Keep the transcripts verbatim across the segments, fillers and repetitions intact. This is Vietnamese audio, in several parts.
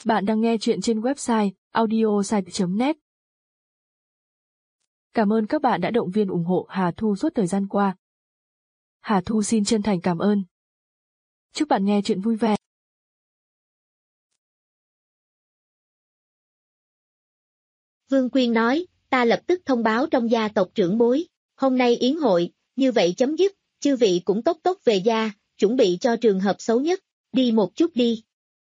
Bạn đang nghe chuyện trên website audiosite chấm net. Cảm ơn các bạn đã động viên ủng hộ Hà Thu suốt thời gian qua. Hà Thu xin chân thành cảm ơn. Chúc bạn nghe chuyện vui vẻ. Vương Quyên nói, ta lập tức thông báo trong gia tộc trưởng bối, hôm nay yến hội, như vậy chấm dứt, chư vị cũng tốc tốc về gia, chuẩn bị cho trường hợp xấu nhất, đi một chút đi.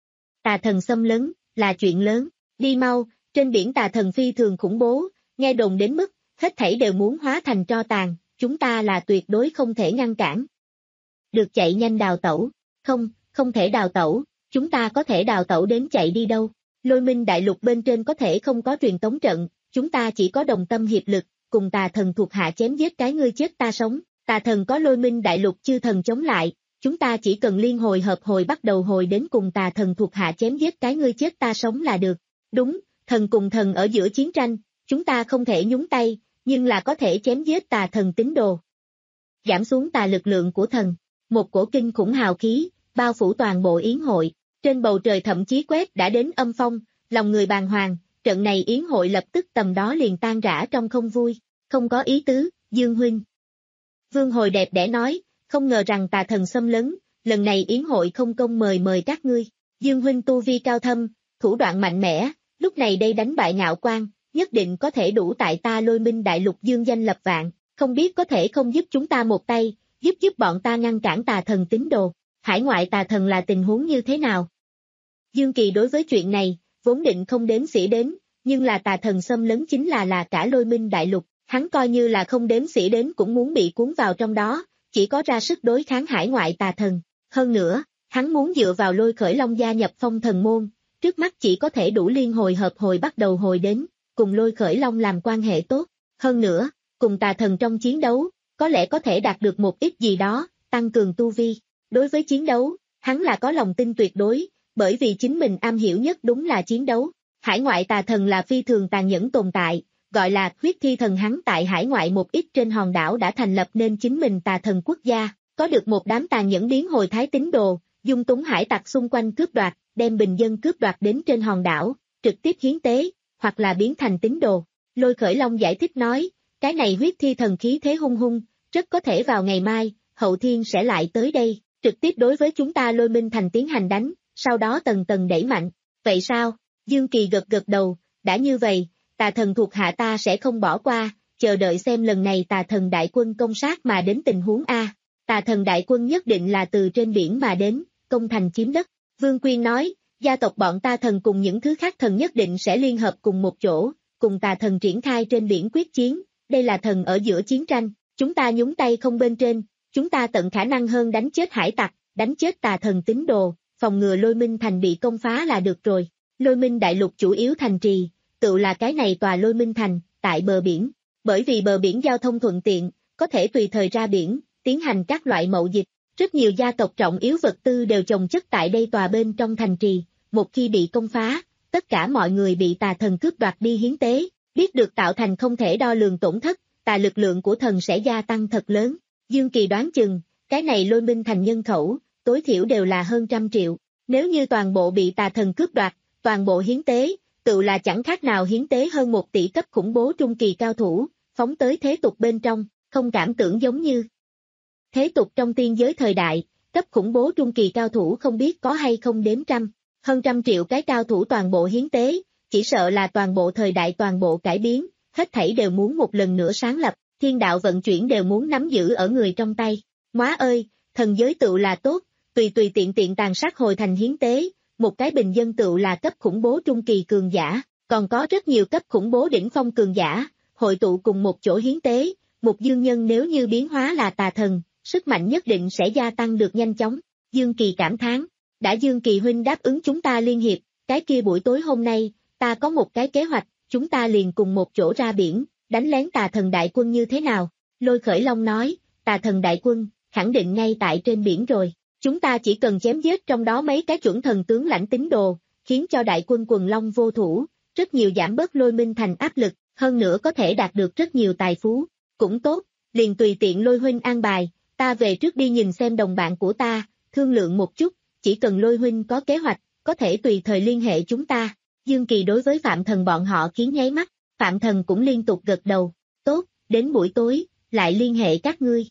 Tà thần xâm lấn, là chuyện lớn, đi mau, trên biển tà thần phi thường khủng bố, nghe đồn đến mức, hết thảy đều muốn hóa thành tro tàn, chúng ta là tuyệt đối không thể ngăn cản. Được chạy nhanh đào tẩu, không, không thể đào tẩu, chúng ta có thể đào tẩu đến chạy đi đâu, Lôi Minh đại lục bên trên có thể không có truyền tống trận, chúng ta chỉ có đồng tâm hiệp lực, cùng tà thần thuộc hạ chém giết cái ngươi chết ta sống, tà thần có Lôi Minh đại lục chư thần chống lại. Chúng ta chỉ cần liên hồi hợp hồi bắt đầu hồi đến cùng tà thần thuộc hạ chém giết cái ngươi chết ta sống là được. Đúng, thần cùng thần ở giữa chiến tranh, chúng ta không thể nhúng tay, nhưng là có thể chém giết tà thần tín đồ. Giảm xuống tà lực lượng của thần, một cổ kinh khủng hào khí, bao phủ toàn bộ yến hội, trên bầu trời thậm chí quét đã đến âm phong, lòng người bàng hoàng, trận này yến hội lập tức tầm đó liền tan rã trong không vui, không có ý tứ, Dương huynh. Vương Hồi đẹp đẽ nói, không ngờ rằng tà thần xâm lấn, lần này yến hội không công mời mời các ngươi. Dương huynh tu vi cao thâm, thủ đoạn mạnh mẽ, lúc này đây đánh bại Ngạo Quan, nhất định có thể đủ tại ta Lôi Minh đại lục dương danh lập vạn, không biết có thể không giúp chúng ta một tay, giúp giúp bọn ta ngăn cản tà thần tín đồ. Hải ngoại tà thần là tình huống như thế nào? Dương Kỳ đối với chuyện này, vốn định không đếm xỉa đến, nhưng là tà thần xâm lấn chính là là cả Lôi Minh đại lục, hắn coi như là không đếm xỉa đến cũng muốn bị cuốn vào trong đó. Chỉ có ra sức đối kháng hải ngoại tà thần. Hơn nữa, hắn muốn dựa vào Lôi Khởi Long gia nhập phong thần môn, trước mắt chỉ có thể đủ liên hồi hợp hồi bắt đầu hồi đến, cùng Lôi Khởi Long làm quan hệ tốt. Hơn nữa, cùng tà thần trong chiến đấu, có lẽ có thể đạt được một ít gì đó, tăng cường tu vi. Đối với chiến đấu, hắn là có lòng tin tuyệt đối, bởi vì chính mình am hiểu nhất đúng là chiến đấu. Hải ngoại tà thần là phi thường tàn nhẫn tồn tại. Gọi là huyết thi thần, hắn tại hải ngoại một ít trên hòn đảo đã thành lập nên chính mình tà thần quốc gia, có được một đám tàn nhẫn biến hồi thái tín đồ, dung túng hải tặc xung quanh cướp đoạt, đem bình dân cướp đoạt đến trên hòn đảo, trực tiếp hiến tế, hoặc là biến thành tín đồ. Lôi Khởi Long giải thích nói, cái này huyết thi thần khí thế hung hung, rất có thể vào ngày mai, hậu thiên sẽ lại tới đây, trực tiếp đối với chúng ta Lôi Minh thành tiến hành đánh, sau đó tầng tầng đẩy mạnh. Vậy sao? Dương Kỳ gật gật đầu, đã như vậy, tà thần thuộc hạ ta sẽ không bỏ qua, chờ đợi xem lần này tà thần đại quân công sát mà đến tình huống A. Tà thần đại quân nhất định là từ trên biển mà đến, công thành chiếm đất. Vương Quyên nói, gia tộc bọn ta thần cùng những thứ khác thần nhất định sẽ liên hợp cùng một chỗ, cùng tà thần triển khai trên biển quyết chiến, đây là thần ở giữa chiến tranh, chúng ta nhúng tay không bên trên, chúng ta tận khả năng hơn đánh chết hải tặc, đánh chết tà thần tín đồ, phòng ngừa Lôi Minh thành bị công phá là được rồi. Lôi Minh đại lục chủ yếu thành trì, tự là cái này tòa Lôi Minh thành, tại bờ biển, bởi vì bờ biển giao thông thuận tiện, có thể tùy thời ra biển, tiến hành các loại mậu dịch, rất nhiều gia tộc trọng yếu vật tư đều chồng chất tại đây tòa bên trong thành trì, một khi bị công phá, tất cả mọi người bị tà thần cướp đoạt đi hiến tế, biết được tạo thành không thể đo lường tổn thất, tà lực lượng của thần sẽ gia tăng thật lớn. Dương Kỳ đoán chừng, cái này Lôi Minh thành nhân khẩu, tối thiểu đều là hơn trăm triệu, nếu như toàn bộ bị tà thần cướp đoạt, toàn bộ hiến tế, tự là chẳng khác nào hiến tế hơn một tỷ cấp khủng bố trung kỳ cao thủ, phóng tới thế tục bên trong, không cảm tưởng giống như thế tục trong tiên giới thời đại, cấp khủng bố trung kỳ cao thủ không biết có hay không đếm trăm, hơn trăm triệu cái cao thủ toàn bộ hiến tế, chỉ sợ là toàn bộ thời đại toàn bộ cải biến, hết thảy đều muốn một lần nữa sáng lập, thiên đạo vận chuyển đều muốn nắm giữ ở người trong tay. Móa ơi, thần giới tự là tốt, tùy tùy tiện tiện tàn sát hồi thành hiến tế. Một cái bình dân tựu là cấp khủng bố trung kỳ cường giả, còn có rất nhiều cấp khủng bố đỉnh phong cường giả, hội tụ cùng một chỗ hiến tế, một dương nhân nếu như biến hóa là tà thần, sức mạnh nhất định sẽ gia tăng được nhanh chóng. Dương Kỳ cảm thán, đã Dương Kỳ huynh đáp ứng chúng ta liên hiệp, cái kia buổi tối hôm nay, ta có một cái kế hoạch, chúng ta liền cùng một chỗ ra biển, đánh lén tà thần đại quân như thế nào? Lôi Khởi Long nói, tà thần đại quân, khẳng định ngay tại trên biển rồi. Chúng ta chỉ cần chém giết trong đó mấy cái chuẩn thần tướng lãnh tín đồ, khiến cho đại quân quần long vô thủ, rất nhiều giảm bớt Lôi Minh thành áp lực, hơn nữa có thể đạt được rất nhiều tài phú. Cũng tốt, liền tùy tiện Lôi huynh an bài, ta về trước đi nhìn xem đồng bạn của ta, thương lượng một chút, chỉ cần Lôi huynh có kế hoạch, có thể tùy thời liên hệ chúng ta. Dương Kỳ đối với Phạm Thần bọn họ kiến nháy mắt, Phạm Thần cũng liên tục gật đầu, tốt, đến buổi tối, lại liên hệ các ngươi.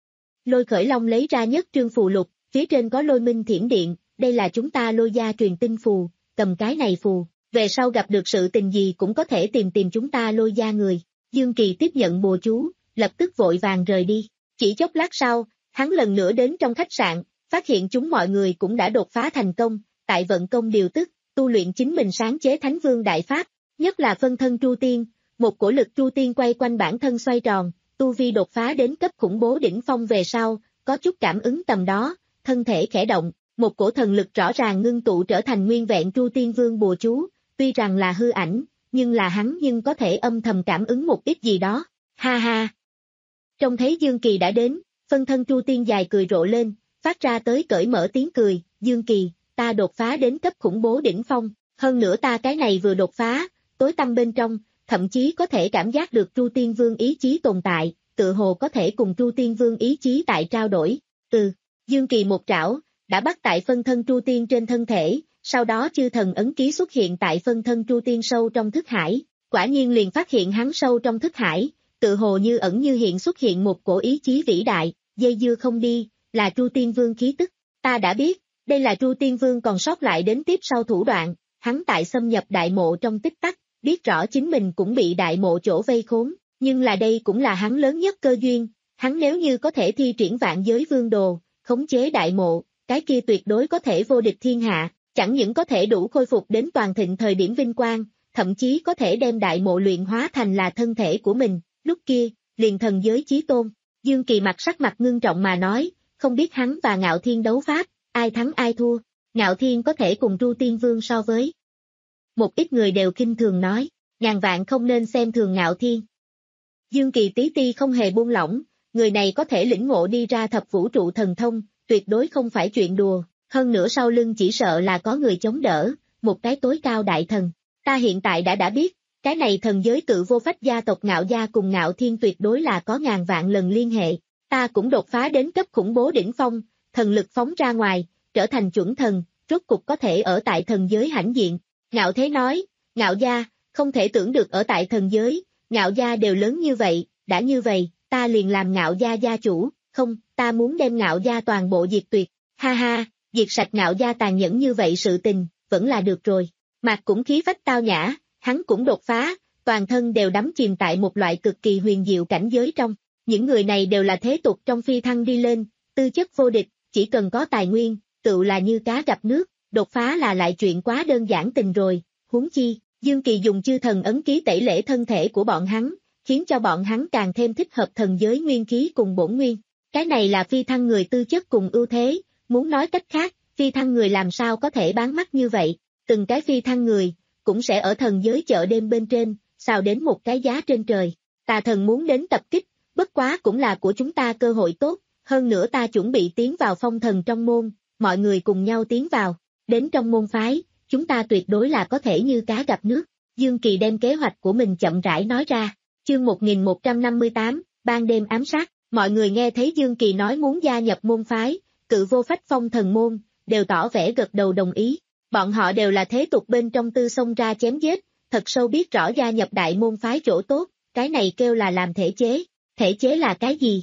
Lôi Khởi Long lấy ra nhất trương phù lục, phía trên có lôi minh thiểm điện, đây là chúng ta Lôi gia truyền tin phù, cầm cái này phù, về sau gặp được sự tình gì cũng có thể tìm tìm chúng ta Lôi gia người. Dương Kỳ tiếp nhận bùa chú, lập tức vội vàng rời đi. Chỉ chốc lát sau, hắn lần nữa đến trong khách sạn, phát hiện chúng mọi người cũng đã đột phá thành công, tại vận công điều tức, tu luyện chính mình sáng chế Thánh Vương Đại Pháp, nhất là phân thân Tru Tiên, một cổ lực Tru Tiên quay quanh bản thân xoay tròn, tu vi đột phá đến cấp khủng bố đỉnh phong về sau, có chút cảm ứng tầm đó, thân thể khẽ động, một cổ thần lực rõ ràng ngưng tụ trở thành nguyên vẹn Tru Tiên Vương bùa chú, tuy rằng là hư ảnh, nhưng là hắn nhưng có thể âm thầm cảm ứng một ít gì đó, ha ha. Trông thấy Dương Kỳ đã đến, phân thân Tru Tiên dài cười rộ lên, phát ra tới cởi mở tiếng cười, Dương Kỳ, ta đột phá đến cấp khủng bố đỉnh phong, hơn nữa ta cái này vừa đột phá, tối tăm bên trong, thậm chí có thể cảm giác được Tru Tiên Vương ý chí tồn tại, tự hồ có thể cùng Tru Tiên Vương ý chí tại trao đổi, từ, Dương Kỳ một trảo, đã bắt tại phân thân Tru Tiên trên thân thể, sau đó chư thần ấn ký xuất hiện tại phân thân Tru Tiên sâu trong thức hải, quả nhiên liền phát hiện hắn sâu trong thức hải, tự hồ như ẩn như hiện xuất hiện một cổ ý chí vĩ đại, dây dưa không đi, là Tru Tiên Vương khí tức, ta đã biết, đây là Tru Tiên Vương còn sót lại đến tiếp sau thủ đoạn, hắn tại xâm nhập đại mộ trong tích tắc, biết rõ chính mình cũng bị đại mộ chỗ vây khốn, nhưng là đây cũng là hắn lớn nhất cơ duyên, hắn nếu như có thể thi triển vạn giới vương đồ, khống chế đại mộ, cái kia tuyệt đối có thể vô địch thiên hạ, chẳng những có thể đủ khôi phục đến toàn thịnh thời điểm vinh quang, thậm chí có thể đem đại mộ luyện hóa thành là thân thể của mình, lúc kia, liền thần giới chí tôn. Dương Kỳ mặt sắc mặt ngưng trọng mà nói, không biết hắn và Ngạo Thiên đấu pháp, ai thắng ai thua, Ngạo Thiên có thể cùng Tru Tiên Vương so với. Một ít người đều kinh thường nói, ngàn vạn không nên xem thường Ngạo Thiên. Dương Kỳ tí ti không hề buông lỏng, người này có thể lĩnh ngộ đi ra thập vũ trụ thần thông, tuyệt đối không phải chuyện đùa, hơn nữa sau lưng chỉ sợ là có người chống đỡ, một cái tối cao đại thần. Ta hiện tại đã đã biết, cái này thần giới tự vô phách gia tộc Ngạo gia cùng Ngạo Thiên tuyệt đối là có ngàn vạn lần liên hệ, ta cũng đột phá đến cấp khủng bố đỉnh phong, thần lực phóng ra ngoài, trở thành chuẩn thần, rốt cục có thể ở tại thần giới hãnh diện. Ngạo Thế nói, Ngạo gia, không thể tưởng được ở tại thần giới, Ngạo gia đều lớn như vậy, đã như vậy, ta liền làm Ngạo gia gia chủ, không, ta muốn đem Ngạo gia toàn bộ diệt tuyệt, ha ha, diệt sạch Ngạo gia tàn nhẫn như vậy sự tình, vẫn là được rồi. Mạc cũng khí phách tao nhã, hắn cũng đột phá, toàn thân đều đắm chìm tại một loại cực kỳ huyền diệu cảnh giới trong, những người này đều là thế tục trong phi thăng đi lên, tư chất vô địch, chỉ cần có tài nguyên, tự là như cá gặp nước, đột phá là lại chuyện quá đơn giản tình rồi, huống chi, Dương Kỳ dùng chư thần ấn ký tẩy lễ thân thể của bọn hắn, khiến cho bọn hắn càng thêm thích hợp thần giới nguyên khí cùng bổn nguyên, cái này là phi thăng người tư chất cùng ưu thế, muốn nói cách khác, phi thăng người làm sao có thể bán mắt như vậy, từng cái phi thăng người, cũng sẽ ở thần giới chợ đêm bên trên, xào đến một cái giá trên trời, tà thần muốn đến tập kích, bất quá cũng là của chúng ta cơ hội tốt, hơn nữa ta chuẩn bị tiến vào phong thần trong môn, mọi người cùng nhau tiến vào, đến trong môn phái, chúng ta tuyệt đối là có thể như cá gặp nước. Dương Kỳ đem kế hoạch của mình chậm rãi nói ra, chương một nghìn một trăm năm mươi tám, ban đêm ám sát, mọi người nghe thấy Dương Kỳ nói muốn gia nhập môn phái, cự vô phách phong thần môn, đều tỏ vẻ gật đầu đồng ý, bọn họ đều là thế tục bên trong tư xông ra chém giết, thật sâu biết rõ gia nhập đại môn phái chỗ tốt, cái này kêu là làm thể chế, thể chế là cái gì?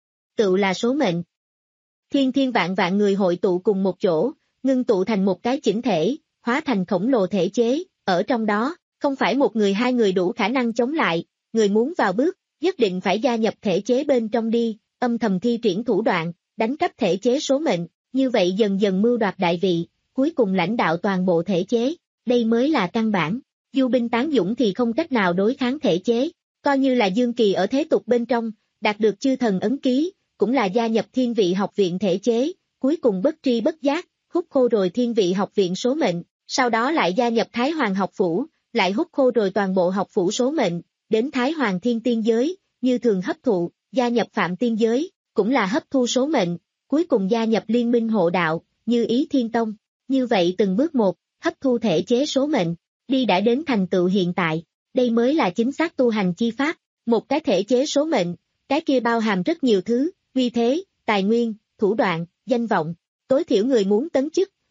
Tự là số mệnh. Thiên thiên vạn vạn người hội tụ cùng một chỗ, ngưng tụ thành một cái chỉnh thể, hóa thành khổng lồ thể chế, ở trong đó, không phải một người hai người đủ khả năng chống lại, người muốn vào bước, nhất định phải gia nhập thể chế bên trong đi, âm thầm thi triển thủ đoạn, đánh cắp thể chế số mệnh, như vậy dần dần mưu đoạt đại vị, cuối cùng lãnh đạo toàn bộ thể chế, đây mới là căn bản. Du binh tán dũng thì không cách nào đối kháng thể chế, coi như là Dương Kỳ ở thế tục bên trong, đạt được chư thần ấn ký, cũng là gia nhập thiên vị học viện thể chế, cuối cùng bất tri bất giác, hút khô rồi thiên vị học viện số mệnh, sau đó lại gia nhập Thái Hoàng học phủ, lại hút khô rồi toàn bộ học phủ số mệnh, đến Thái Hoàng thiên tiên giới, như thường hấp thụ, gia nhập Phạm tiên giới, cũng là hấp thu số mệnh, cuối cùng gia nhập liên minh hộ đạo, như Ý Thiên Tông, như vậy từng bước một, hấp thu thể chế số mệnh, đi đã đến thành tựu hiện tại, đây mới là chính xác tu hành chi pháp, một cái thể chế số mệnh, cái kia bao hàm rất nhiều thứ, uy thế, tài nguyên, thủ đoạn, danh vọng, tối thiểu người muốn tấn chức,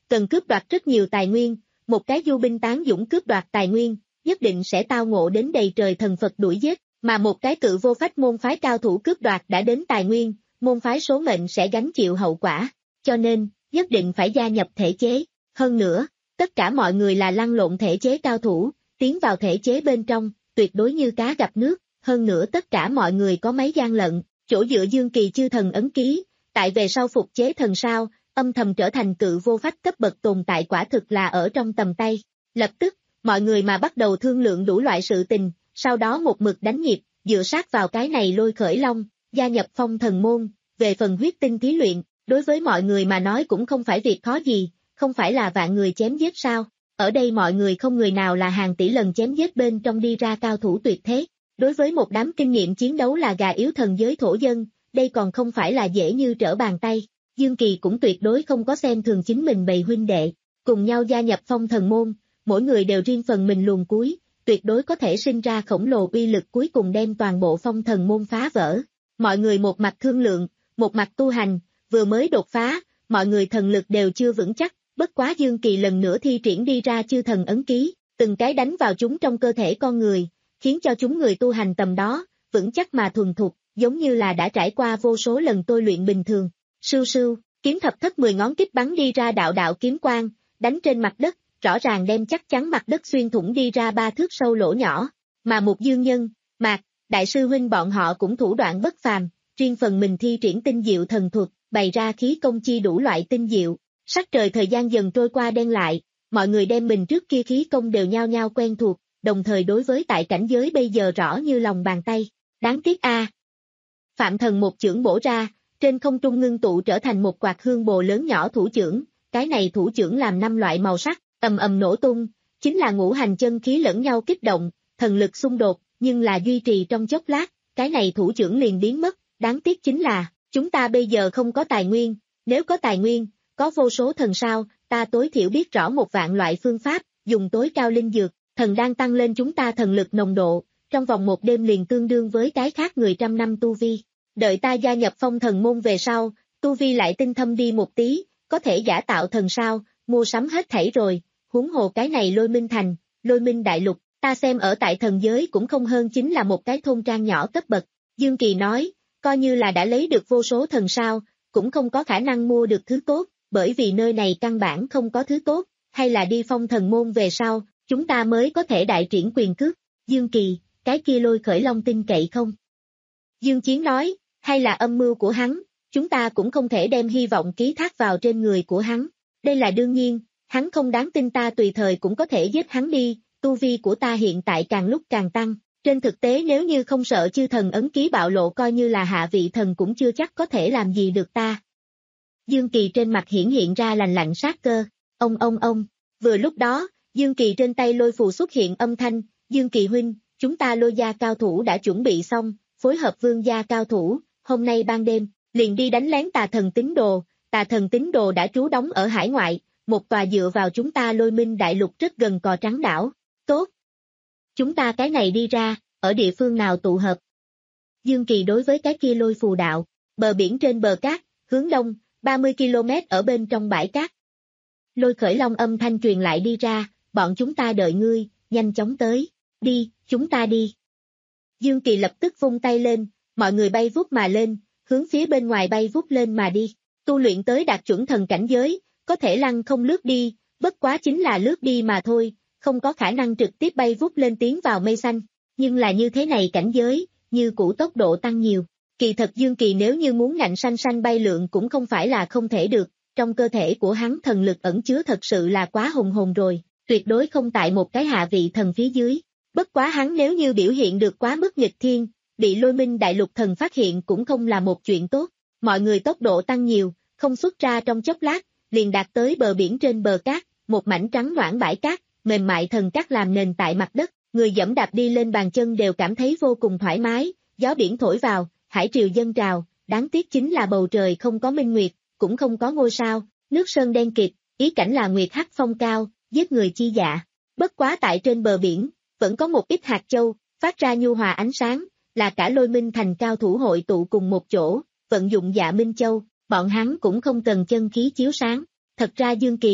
cần cướp đoạt rất nhiều tài nguyên, một cái du binh tán dũng cướp đoạt tài nguyên, nhất định sẽ tao ngộ đến đầy trời thần Phật đuổi giết, mà một cái cự vô phách môn phái cao thủ cướp đoạt đã đến tài nguyên, môn phái số mệnh sẽ gánh chịu hậu quả, cho nên, nhất định phải gia nhập thể chế. Hơn nữa, tất cả mọi người là lăn lộn thể chế cao thủ, tiến vào thể chế bên trong, tuyệt đối như cá gặp nước, hơn nữa tất cả mọi người có mấy gian lận, chỗ dựa Dương Kỳ chư thần ấn ký, tại về sau phục chế thần sao, âm thầm trở thành cự vô phách cấp bậc tồn tại quả thực là ở trong tầm tay. Lập tức, mọi người mà bắt đầu thương lượng đủ loại sự tình, sau đó một mực đánh nhịp, dựa sát vào cái này lôi khởi long, gia nhập phong thần môn, về phần huyết tinh thí luyện, đối với mọi người mà nói cũng không phải việc khó gì, không phải là vạn người chém giết sao, ở đây mọi người không người nào là hàng tỷ lần chém giết bên trong đi ra cao thủ tuyệt thế, đối với một đám kinh nghiệm chiến đấu là gà yếu thần giới thổ dân, đây còn không phải là dễ như trở bàn tay. Dương Kỳ cũng tuyệt đối không có xem thường chính mình bầy huynh đệ, cùng nhau gia nhập phong thần môn, mỗi người đều riêng phần mình luồn cuối, tuyệt đối có thể sinh ra khổng lồ uy lực cuối cùng đem toàn bộ phong thần môn phá vỡ. Mọi người một mặt thương lượng, một mặt tu hành, vừa mới đột phá, mọi người thần lực đều chưa vững chắc, bất quá Dương Kỳ lần nữa thi triển đi ra chư thần ấn ký, từng cái đánh vào chúng trong cơ thể con người, khiến cho chúng người tu hành tầm đó, vững chắc mà thuần thục, giống như là đã trải qua vô số lần tôi luyện bình thường. Sưu sưu, kiếm thập thất mười ngón kích bắn đi ra đạo đạo kiếm quang, đánh trên mặt đất, rõ ràng đem chắc chắn mặt đất xuyên thủng đi ra ba thước sâu lỗ nhỏ, mà một dương nhân, Mạc, đại sư huynh bọn họ cũng thủ đoạn bất phàm, riêng phần mình thi triển tinh diệu thần thuật, bày ra khí công chi đủ loại tinh diệu, sắc trời thời gian dần trôi qua đen lại, mọi người đem mình trước kia khí công đều nhao nhao quen thuộc, đồng thời đối với tại cảnh giới bây giờ rõ như lòng bàn tay, đáng tiếc a. Phạm Thần một chưởng bổ ra, trên không trung ngưng tụ trở thành một quạt hương bồ lớn nhỏ thủ chưởng, cái này thủ chưởng làm năm loại màu sắc, ầm ầm nổ tung, chính là ngũ hành chân khí lẫn nhau kích động, thần lực xung đột, nhưng là duy trì trong chốc lát, cái này thủ chưởng liền biến mất, đáng tiếc chính là, chúng ta bây giờ không có tài nguyên, nếu có tài nguyên, có vô số thần sao, ta tối thiểu biết rõ một vạn loại phương pháp, dùng tối cao linh dược, thần đang tăng lên chúng ta thần lực nồng độ, trong vòng một đêm liền tương đương với cái khác người trăm năm tu vi. Đợi ta gia nhập phong thần môn về sau, tu vi lại tinh thâm đi một tí, có thể giả tạo thần sao, mua sắm hết thảy rồi, huống hồ cái này lôi minh thành, lôi minh đại lục, ta xem ở tại thần giới cũng không hơn chính là một cái thôn trang nhỏ cấp bậc. Dương Kỳ nói, coi như là đã lấy được vô số thần sao, cũng không có khả năng mua được thứ tốt, bởi vì nơi này căn bản không có thứ tốt, hay là đi phong thần môn về sau, chúng ta mới có thể đại triển quyền cước. Dương Kỳ, cái kia lôi khởi long tin cậy không? Dương Chiến nói, hay là âm mưu của hắn, chúng ta cũng không thể đem hy vọng ký thác vào trên người của hắn. Đây là đương nhiên, hắn không đáng tin ta tùy thời cũng có thể giết hắn đi, tu vi của ta hiện tại càng lúc càng tăng. Trên thực tế nếu như không sợ chư thần ấn ký bạo lộ coi như là hạ vị thần cũng chưa chắc có thể làm gì được ta. Dương Kỳ trên mặt hiển hiện ra lành lạnh sát cơ, ông ông ông, vừa lúc đó, Dương Kỳ trên tay lôi phù xuất hiện âm thanh, Dương Kỳ huynh, chúng ta lôi gia cao thủ đã chuẩn bị xong, phối hợp vương gia cao thủ, hôm nay ban đêm, liền đi đánh lén tà thần tín đồ, tà thần tín đồ đã trú đóng ở hải ngoại, một tòa dựa vào chúng ta lôi minh đại lục rất gần cò trắng đảo, tốt. Chúng ta cái này đi ra, ở địa phương nào tụ hợp? Dương Kỳ đối với cái kia lôi phù đạo, bờ biển trên bờ cát, hướng đông, ba mươi ki lô mét ở bên trong bãi cát. Lôi khởi long âm thanh truyền lại đi ra, bọn chúng ta đợi ngươi, nhanh chóng tới, đi, chúng ta đi. Dương Kỳ lập tức vung tay lên, mọi người bay vút mà lên, hướng phía bên ngoài bay vút lên mà đi, tu luyện tới đạt chuẩn thần cảnh giới, có thể lăng không lướt đi, bất quá chính là lướt đi mà thôi, không có khả năng trực tiếp bay vút lên tiến vào mây xanh, nhưng là như thế này cảnh giới, như cũ tốc độ tăng nhiều. Kỳ thật Dương Kỳ nếu như muốn ngạnh sanh sanh bay lượn cũng không phải là không thể được, trong cơ thể của hắn thần lực ẩn chứa thật sự là quá hùng hồn rồi, tuyệt đối không tại một cái hạ vị thần phía dưới. Bất quá hắn nếu như biểu hiện được quá mức nghịch thiên, bị lôi minh đại lục thần phát hiện cũng không là một chuyện tốt. Mọi người tốc độ tăng nhiều, không xuất ra trong chốc lát, liền đạt tới bờ biển trên bờ cát, một mảnh trắng noãn bãi cát, mềm mại thần cát làm nền tại mặt đất, người dẫm đạp đi lên bàn chân đều cảm thấy vô cùng thoải mái, gió biển thổi vào, hải triều dâng trào, đáng tiếc chính là bầu trời không có minh nguyệt, cũng không có ngôi sao, nước sơn đen kịt, ý cảnh là nguyệt hắc phong cao, giết người chi dạ. Bất quá tại trên bờ biển, vẫn có một ít hạt châu, phát ra nhu hòa ánh sáng, là cả lôi minh thành cao thủ hội tụ cùng một chỗ, vận dụng dạ minh châu, bọn hắn cũng không cần chân khí chiếu sáng. Thật ra Dương Kỳ,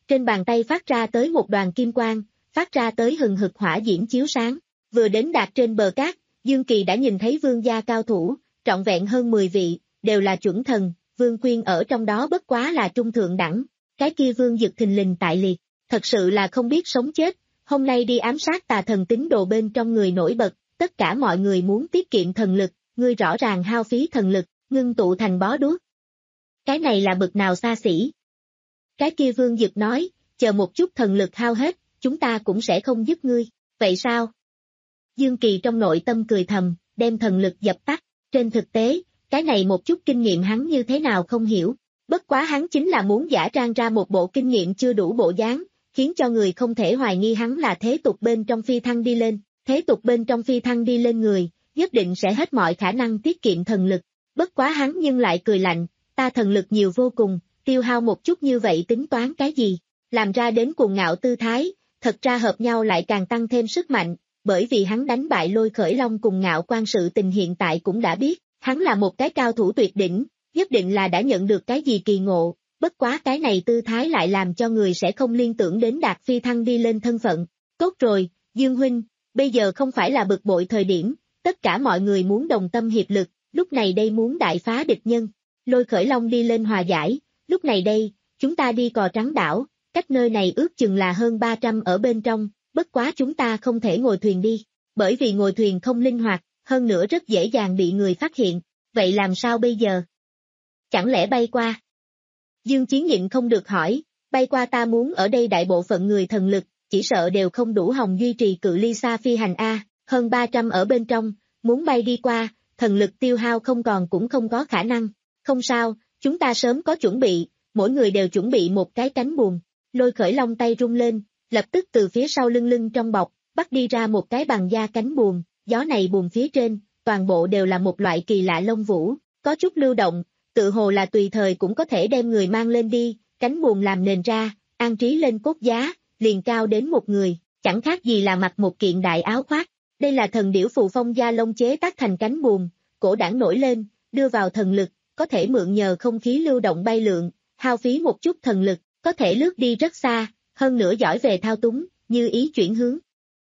trên bàn tay phát ra tới một đoàn kim quang, phát ra tới hừng hực hỏa diễm chiếu sáng. Vừa đến đạt trên bờ cát, Dương Kỳ đã nhìn thấy vương gia cao thủ, trọn vẹn hơn mười vị, đều là chuẩn thần, Vương Quyên ở trong đó bất quá là trung thượng đẳng. Cái kia Vương Dực thình lình tại liệt, thật sự là không biết sống chết, hôm nay đi ám sát tà thần tín đồ bên trong người nổi bật, tất cả mọi người muốn tiết kiệm thần lực, ngươi rõ ràng hao phí thần lực, ngưng tụ thành bó đuốc. Cái này là bực nào xa xỉ. Cái kia Vương Dực nói, chờ một chút thần lực hao hết, chúng ta cũng sẽ không giúp ngươi, vậy sao? Dương Kỳ trong nội tâm cười thầm, đem thần lực dập tắt, trên thực tế, cái này một chút kinh nghiệm hắn như thế nào không hiểu, bất quá hắn chính là muốn giả trang ra một bộ kinh nghiệm chưa đủ bộ dáng, khiến cho người không thể hoài nghi hắn là thế tục bên trong phi thăng đi lên, thế tục bên trong phi thăng đi lên người, nhất định sẽ hết mọi khả năng tiết kiệm thần lực, bất quá hắn nhưng lại cười lạnh, ta thần lực nhiều vô cùng, tiêu hao một chút như vậy tính toán cái gì, làm ra đến cuồng ngạo tư thái, thật ra hợp nhau lại càng tăng thêm sức mạnh, bởi vì hắn đánh bại Lôi Khởi Long cùng Ngạo Quan sự tình hiện tại cũng đã biết, hắn là một cái cao thủ tuyệt đỉnh, nhất định là đã nhận được cái gì kỳ ngộ, bất quá cái này tư thái lại làm cho người sẽ không liên tưởng đến đạt phi thăng đi lên thân phận. Tốt rồi, Dương Huynh, bây giờ không phải là bực bội thời điểm, tất cả mọi người muốn đồng tâm hiệp lực, lúc này đây muốn đại phá địch nhân. Lôi Khởi Long đi lên hòa giải, lúc này đây, chúng ta đi Cò Trắng đảo, cách nơi này ước chừng là hơn ba trăm ở bên trong, bất quá chúng ta không thể ngồi thuyền đi, bởi vì ngồi thuyền không linh hoạt, hơn nữa rất dễ dàng bị người phát hiện, vậy làm sao bây giờ? Chẳng lẽ bay qua? Dương Chiến nhịn không được hỏi, bay qua ta muốn ở đây đại bộ phận người thần lực, chỉ sợ đều không đủ hồng duy trì cự ly xa phi hành A, hơn ba trăm ở bên trong, muốn bay đi qua, thần lực tiêu hao không còn cũng không có khả năng, không sao, chúng ta sớm có chuẩn bị, mỗi người đều chuẩn bị một cái cánh buồm. Lôi Khởi Long tay rung lên, lập tức từ phía sau lưng lưng trong bọc, bắt đi ra một cái bằng da cánh buồm, gió này buồm phía trên, toàn bộ đều là một loại kỳ lạ lông vũ, có chút lưu động, tự hồ là tùy thời cũng có thể đem người mang lên đi, cánh buồm làm nền ra, an trí lên cốt giá, liền cao đến một người, chẳng khác gì là mặc một kiện đại áo khoác. Đây là thần điểu phù phong da lông chế tác thành cánh buồm, cổ đảng nổi lên, đưa vào thần lực, có thể mượn nhờ không khí lưu động bay lượn, hao phí một chút thần lực, có thể lướt đi rất xa, hơn nữa giỏi về thao túng, như ý chuyển hướng.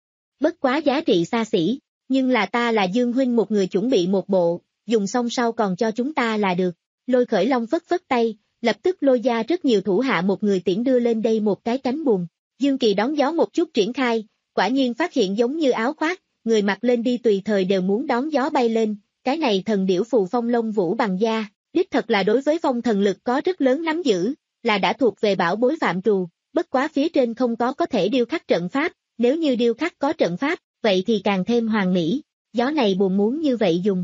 Bất quá giá trị xa xỉ, nhưng là ta là Dương Huynh một người chuẩn bị một bộ, dùng xong sau còn cho chúng ta là được. Lôi Khởi Long phất phất tay, lập tức lôi ra rất nhiều thủ hạ một người tiễn đưa lên đây một cái cánh buồm. Dương Kỳ đón gió một chút triển khai, quả nhiên phát hiện giống như áo khoác, người mặc lên đi tùy thời đều muốn đón gió bay lên, cái này thần điểu phù phong lông vũ bằng da, đích thật là đối với phong thần lực có rất lớn nắm giữ, là đã thuộc về bảo bối phạm trù, bất quá phía trên không có có thể điêu khắc trận pháp, nếu như điêu khắc có trận pháp, vậy thì càng thêm hoàn mỹ, gió này buồn muốn như vậy dùng.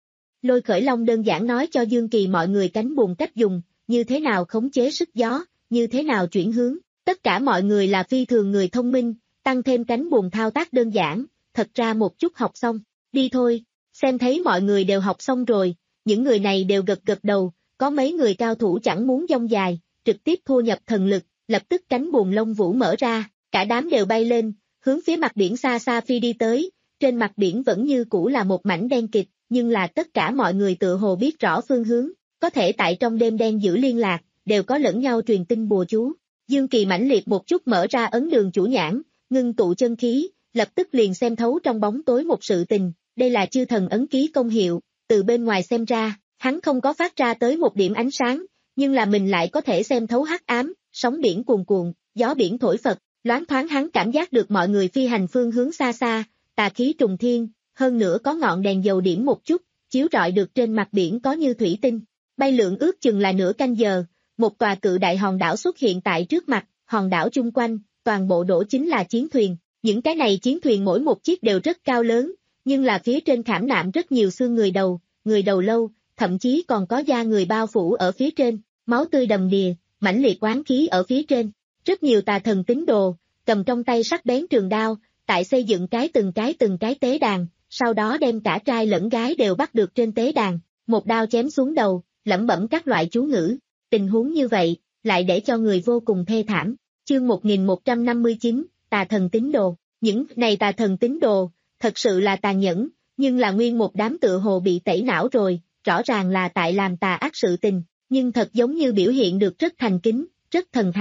Lôi Khởi Long đơn giản nói cho Dương Kỳ mọi người cánh buồm cách dùng, như thế nào khống chế sức gió, như thế nào chuyển hướng, tất cả mọi người là phi thường người thông minh, tăng thêm cánh buồm thao tác đơn giản, thật ra một chút học xong, đi thôi, xem thấy mọi người đều học xong rồi, những người này đều gật gật đầu, có mấy người cao thủ chẳng muốn dông dài, trực tiếp thu nhập thần lực, lập tức cánh buồm lông vũ mở ra, cả đám đều bay lên, hướng phía mặt biển xa xa phi đi tới, trên mặt biển vẫn như cũ là một mảnh đen kịt, nhưng là tất cả mọi người tự hồ biết rõ phương hướng, có thể tại trong đêm đen giữ liên lạc, đều có lẫn nhau truyền tin bùa chú. Dương Kỳ mãnh liệt một chút mở ra ấn đường chủ nhãn, ngưng tụ chân khí, lập tức liền xem thấu trong bóng tối một sự tình, đây là chư thần ấn ký công hiệu, từ bên ngoài xem ra, hắn không có phát ra tới một điểm ánh sáng, nhưng là mình lại có thể xem thấu hắc ám, sóng biển cuồn cuộn, gió biển thổi phật, loáng thoáng hắn cảm giác được mọi người phi hành phương hướng xa xa, tà khí trùng thiên, hơn nữa có ngọn đèn dầu điểm một chút, chiếu rọi được trên mặt biển có như thủy tinh, bay lượn ước chừng là nửa canh giờ, một tòa cự đại hòn đảo xuất hiện tại trước mặt, hòn đảo chung quanh, toàn bộ đổ chính là chiến thuyền, những cái này chiến thuyền mỗi một chiếc đều rất cao lớn, nhưng là phía trên khảm nạm rất nhiều xương người đầu, người đầu lâu, thậm chí còn có da người bao phủ ở phía trên, máu tươi đầm đìa, mãnh liệt oán khí ở phía trên, rất nhiều tà thần tín đồ, cầm trong tay sắc bén trường đao, tại xây dựng cái từng cái từng cái tế đàn, sau đó đem cả trai lẫn gái đều bắt được trên tế đàn, một đao chém xuống đầu, lẩm bẩm các loại chú ngữ, tình huống như vậy, lại để cho người vô cùng thê thảm. Chương một nghìn một trăm năm mươi chín, tà thần tín đồ, những này tà thần tín đồ, thật sự là tàn nhẫn, nhưng là nguyên một đám tựa hồ bị tẩy não rồi, rõ ràng là tại làm tà ác sự tình, nhưng thật giống như biểu hiện được rất thành kính, rất thần thánh,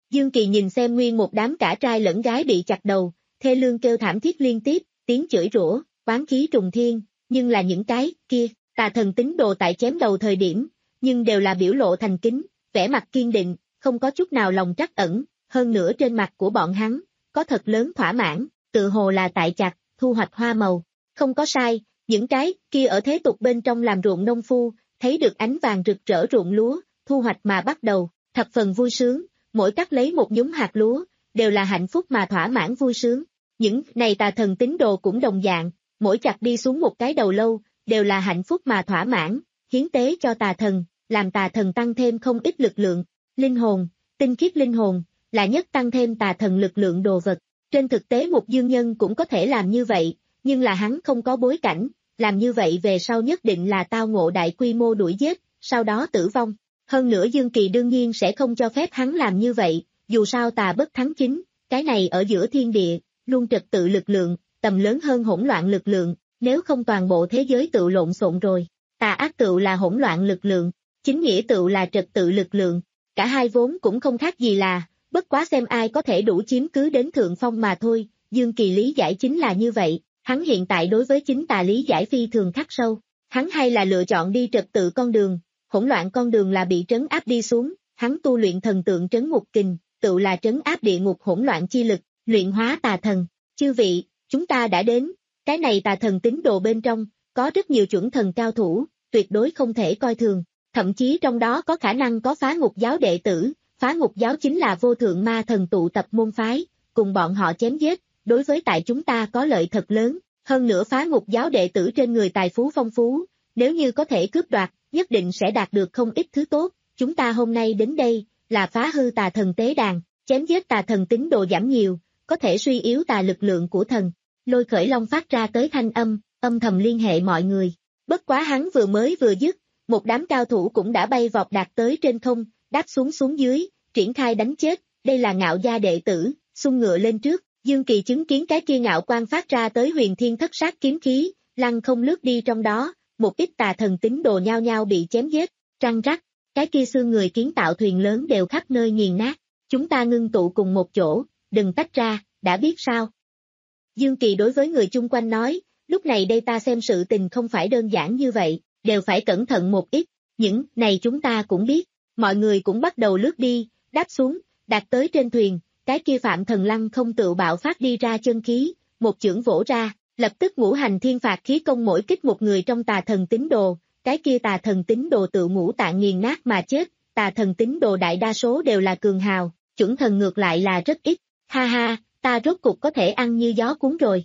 Dương Kỳ nhìn xem nguyên một đám cả trai lẫn gái bị chặt đầu, thê lương kêu thảm thiết liên tiếp, tiếng chửi rủa, oán khí trùng thiên, nhưng là những cái kia, tà thần tín đồ tại chém đầu thời điểm, nhưng đều là biểu lộ thành kính, vẻ mặt kiên định, không có chút nào lòng trắc ẩn, hơn nữa trên mặt của bọn hắn, có thật lớn thỏa mãn, tự hồ là tại chặt, thu hoạch hoa màu, không có sai, những cái kia ở thế tục bên trong làm ruộng nông phu, thấy được ánh vàng rực rỡ ruộng lúa, thu hoạch mà bắt đầu, thập phần vui sướng, mỗi cắt lấy một nhúm hạt lúa, đều là hạnh phúc mà thỏa mãn vui sướng. Những này tà thần tín đồ cũng đồng dạng, mỗi chặt đi xuống một cái đầu lâu, đều là hạnh phúc mà thỏa mãn, hiến tế cho tà thần, làm tà thần tăng thêm không ít lực lượng, linh hồn, tinh khiết linh hồn, là nhất tăng thêm tà thần lực lượng đồ vật. Trên thực tế một dương nhân cũng có thể làm như vậy, nhưng là hắn không có bối cảnh, làm như vậy về sau nhất định là tao ngộ đại quy mô đuổi giết, sau đó tử vong. Hơn nữa Dương Kỳ đương nhiên sẽ không cho phép hắn làm như vậy, dù sao tà bất thắng chính, cái này ở giữa thiên địa, luôn trật tự lực lượng, tầm lớn hơn hỗn loạn lực lượng, nếu không toàn bộ thế giới tự lộn xộn rồi. Tà ác tự là hỗn loạn lực lượng, chính nghĩa tự là trật tự lực lượng, cả hai vốn cũng không khác gì là, bất quá xem ai có thể đủ chiếm cứ đến thượng phong mà thôi, Dương Kỳ lý giải chính là như vậy, hắn hiện tại đối với chính tà lý giải phi thường khắc sâu, hắn hay là lựa chọn đi trật tự con đường, hỗn loạn con đường là bị trấn áp đi xuống, hắn tu luyện thần tượng trấn ngục kình, tự là trấn áp địa ngục hỗn loạn chi lực, luyện hóa tà thần. Chư vị, chúng ta đã đến, cái này tà thần tín đồ bên trong, có rất nhiều chuẩn thần cao thủ, tuyệt đối không thể coi thường, thậm chí trong đó có khả năng có phá ngục giáo đệ tử, phá ngục giáo chính là vô thượng ma thần tụ tập môn phái, cùng bọn họ chém giết, đối với tại chúng ta có lợi thật lớn, hơn nữa phá ngục giáo đệ tử trên người tài phú phong phú, nếu như có thể cướp đoạt, nhất định sẽ đạt được không ít thứ tốt, chúng ta hôm nay đến đây, là phá hư tà thần tế đàn, chém giết tà thần tín đồ giảm nhiều, có thể suy yếu tà lực lượng của thần. Lôi Khởi Long phát ra tới thanh âm, âm thầm liên hệ mọi người. Bất quá hắn vừa mới vừa dứt, một đám cao thủ cũng đã bay vọt đạt tới trên không, đáp xuống xuống dưới, triển khai đánh chết, đây là ngạo gia đệ tử, xung ngựa lên trước, Dương Kỳ chứng kiến cái kia ngạo quan phát ra tới huyền thiên thất sát kiếm khí, lăng không lướt đi trong đó, một ít tà thần tín đồ nhao nhao bị chém giết, răng rắc, cái kia xương người kiến tạo thuyền lớn đều khắp nơi nghiền nát, chúng ta ngưng tụ cùng một chỗ, đừng tách ra, đã biết sao? Dương Kỳ đối với người chung quanh nói, lúc này đây ta xem sự tình không phải đơn giản như vậy, đều phải cẩn thận một ít, những này chúng ta cũng biết, mọi người cũng bắt đầu lướt đi, đáp xuống, đạt tới trên thuyền, cái kia Phạm Thần Lăng không tự bạo phát đi ra chân khí, một chưởng vỗ ra, lập tức ngũ hành thiên phạt khí công mỗi kích một người trong tà thần tín đồ, cái kia tà thần tín đồ tự ngũ tạng nghiền nát mà chết, tà thần tín đồ đại đa số đều là cường hào, chuẩn thần ngược lại là rất ít, ha ha, ta rốt cục có thể ăn như gió cuốn rồi.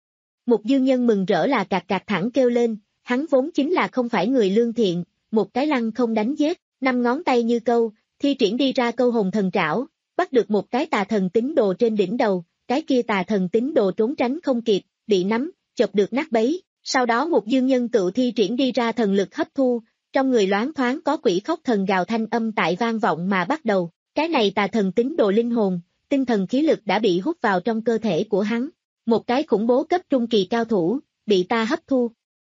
Một dương nhân mừng rỡ là cạc cạc thẳng kêu lên, hắn vốn chính là không phải người lương thiện, một cái lăng không đánh giết, năm ngón tay như câu, thi triển đi ra câu hồn thần trảo, bắt được một cái tà thần tín đồ trên đỉnh đầu, cái kia tà thần tín đồ trốn tránh không kịp, bị nắm, chộp được nát bấy, sau đó một dương nhân tự thi triển đi ra thần lực hấp thu, trong người loáng thoáng có quỷ khóc thần gào thanh âm tại vang vọng mà bắt đầu, cái này tà thần tín đồ linh hồn, tinh thần khí lực đã bị hút vào trong cơ thể của hắn, một cái khủng bố cấp trung kỳ cao thủ, bị ta hấp thu.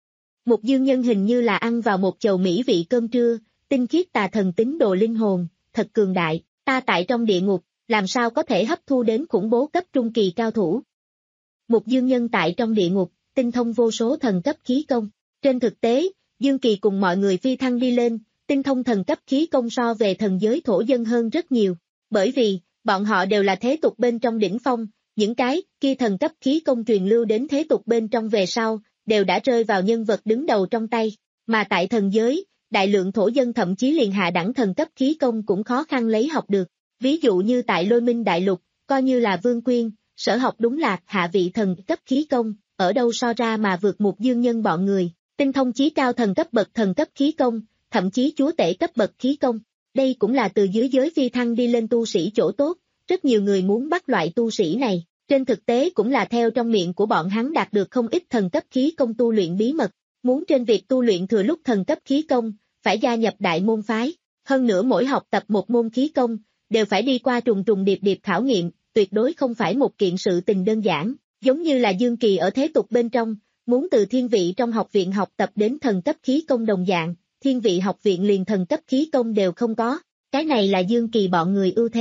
Một dương nhân hình như là ăn vào một chầu mỹ vị cơm trưa, tinh khiết tà thần tín đồ linh hồn, thật cường đại, ta tại trong địa ngục, làm sao có thể hấp thu đến khủng bố cấp trung kỳ cao thủ. Một dương nhân tại trong địa ngục, tinh thông vô số thần cấp khí công, trên thực tế, Dương Kỳ cùng mọi người phi thăng đi lên, tinh thông thần cấp khí công so về thần giới thổ dân hơn rất nhiều, bởi vì, bọn họ đều là thế tục bên trong đỉnh phong, những cái kia thần cấp khí công truyền lưu đến thế tục bên trong về sau, đều đã rơi vào nhân vật đứng đầu trong tay, mà tại thần giới, đại lượng thổ dân thậm chí liền hạ đẳng thần cấp khí công cũng khó khăn lấy học được, ví dụ như tại Lôi Minh Đại Lục, coi như là Vương Quyên, sở học đúng là hạ vị thần cấp khí công, ở đâu so ra mà vượt một dương nhân bọn người, tinh thông chí cao thần cấp bậc thần cấp khí công, thậm chí chúa tể cấp bậc khí công. Đây cũng là từ dưới giới phi thăng đi lên tu sĩ chỗ tốt, rất nhiều người muốn bắt loại tu sĩ này, trên thực tế cũng là theo trong miệng của bọn hắn đạt được không ít thần cấp khí công tu luyện bí mật, muốn trên việc tu luyện thừa lúc thần cấp khí công, phải gia nhập đại môn phái, hơn nữa mỗi học tập một môn khí công, đều phải đi qua trùng trùng điệp điệp khảo nghiệm, tuyệt đối không phải một kiện sự tình đơn giản, giống như là Dương Kỳ ở thế tục bên trong, muốn từ thiên vị trong học viện học tập đến thần cấp khí công đồng dạng, thiên vị học viện liền thần cấp khí công đều không có, cái này là Dương Kỳ bọn người ưu thế,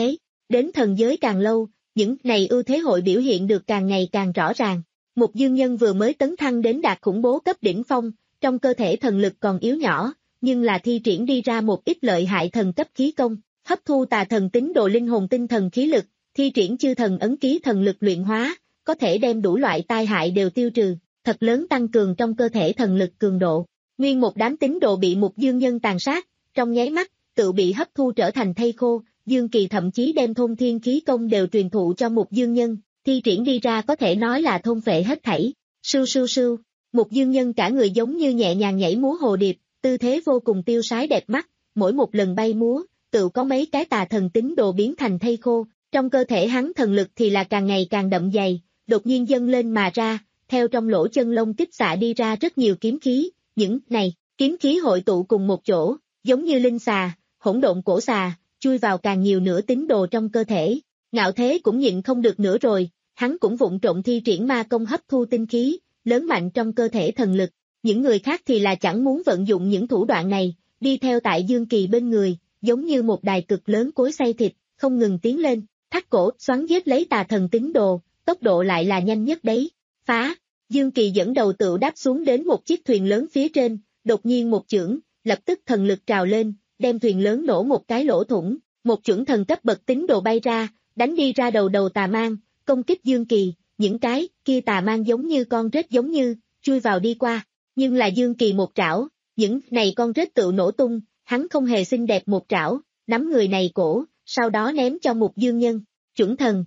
Đến thần giới càng lâu, những này ưu thế hội biểu hiện được càng ngày càng rõ ràng. Một dương nhân vừa mới tấn thăng đến đạt khủng bố cấp đỉnh phong, trong cơ thể thần lực còn yếu nhỏ, nhưng là thi triển đi ra một ít lợi hại thần cấp khí công, hấp thu tà thần tín đồ linh hồn tinh thần khí lực, thi triển chư thần ấn ký thần lực luyện hóa, có thể đem đủ loại tai hại đều tiêu trừ, thật lớn tăng cường trong cơ thể thần lực cường độ. Nguyên một đám tín đồ bị một dương nhân tàn sát, trong nháy mắt, tự bị hấp thu trở thành thây khô, Dương Kỳ thậm chí đem thôn thiên khí công đều truyền thụ cho một dương nhân, thi triển đi ra có thể nói là thôn phệ hết thảy. Sưu sưu sưu, một dương nhân cả người giống như nhẹ nhàng nhảy múa hồ điệp, tư thế vô cùng tiêu sái đẹp mắt, mỗi một lần bay múa, tự có mấy cái tà thần tín đồ biến thành thây khô, trong cơ thể hắn thần lực thì là càng ngày càng đậm dày, đột nhiên dâng lên mà ra, theo trong lỗ chân lông kích xạ đi ra rất nhiều kiếm khí, những này, kiếm khí hội tụ cùng một chỗ, giống như linh xà, hỗn độn cổ xà, chui vào càng nhiều nữa tín đồ trong cơ thể. Ngạo Thế cũng nhịn không được nữa rồi, hắn cũng vụng trộm thi triển ma công hấp thu tinh khí, lớn mạnh trong cơ thể thần lực. Những người khác thì là chẳng muốn vận dụng những thủ đoạn này, đi theo tại Dương Kỳ bên người, giống như một đài cực lớn cối xay thịt, không ngừng tiến lên, thắt cổ, xoắn giết lấy tà thần tín đồ, tốc độ lại là nhanh nhất đấy. Phá, Dương Kỳ dẫn đầu tựu đáp xuống đến một chiếc thuyền lớn phía trên, đột nhiên một chưởng, lập tức thần lực trào lên, đem thuyền lớn nổ một cái lỗ thủng, một chưởng thần cấp bậc tín đồ bay ra, đánh đi ra đầu đầu tà mang, công kích Dương Kỳ, những cái kia tà mang giống như con rết giống như, chui vào đi qua, nhưng là Dương Kỳ một trảo, những này con rết tự nổ tung, hắn không hề xinh đẹp một trảo, nắm người này cổ, sau đó ném cho một dương nhân, chuẩn thần.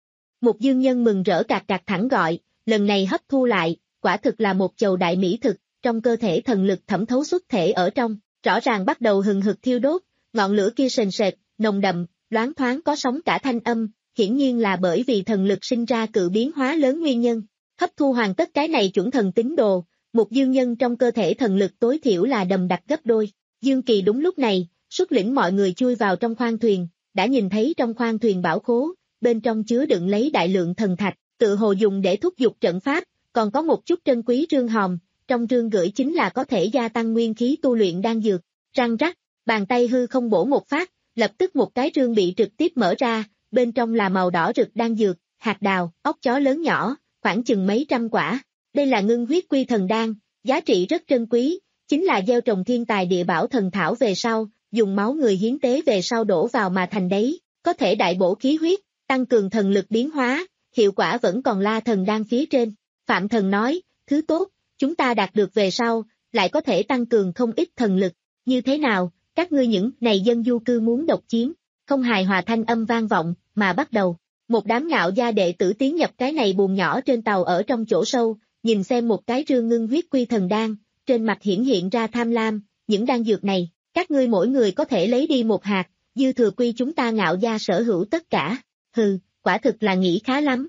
Một dương nhân mừng rỡ cạc cạc thẳng gọi, lần này hấp thu lại, quả thực là một chầu đại mỹ thực, trong cơ thể thần lực thẩm thấu xuất thể ở trong, rõ ràng bắt đầu hừng hực thiêu đốt, ngọn lửa kia sền sệt, nồng đậm, loáng thoáng có sóng cả thanh âm, hiển nhiên là bởi vì thần lực sinh ra cự biến hóa lớn nguyên nhân. Hấp thu hoàn tất cái này chuẩn thần tín đồ, một dương nhân trong cơ thể thần lực tối thiểu là đầm đặc gấp đôi. Dương Kỳ đúng lúc này, xuất lĩnh mọi người chui vào trong khoang thuyền, đã nhìn thấy trong khoang thuyền bảo khố, bên trong chứa đựng lấy đại lượng thần thạch, tự hồ dùng để thúc giục trận pháp, còn có một chút trân quý rương hòm, trong rương gửi chính là có thể gia tăng nguyên khí tu luyện đan dược. Răng rắc, bàn tay hư không bổ một phát, lập tức một cái rương bị trực tiếp mở ra, bên trong là màu đỏ rực đan dược, hạt đào, ốc chó lớn nhỏ, khoảng chừng mấy trăm quả. Đây là ngưng huyết quy thần đan, giá trị rất trân quý, chính là gieo trồng thiên tài địa bảo thần thảo về sau, dùng máu người hiến tế về sau đổ vào mà thành đấy, có thể đại bổ khí huyết, tăng cường thần lực biến hóa, hiệu quả vẫn còn la thần đan phía trên. Phạm Thần nói, thứ tốt, chúng ta đạt được về sau, lại có thể tăng cường không ít thần lực, như thế nào, các ngươi những này dân du cư muốn độc chiếm, không hài hòa thanh âm vang vọng, mà bắt đầu. Một đám ngạo gia đệ tử tiến nhập cái này buồng nhỏ trên tàu ở trong chỗ sâu, nhìn xem một cái rương ngưng huyết quy thần đan, trên mặt hiển hiện ra tham lam, những đan dược này, các ngươi mỗi người có thể lấy đi một hạt, dư thừa quy chúng ta ngạo gia sở hữu tất cả, hừ, quả thực là nghĩ khá lắm.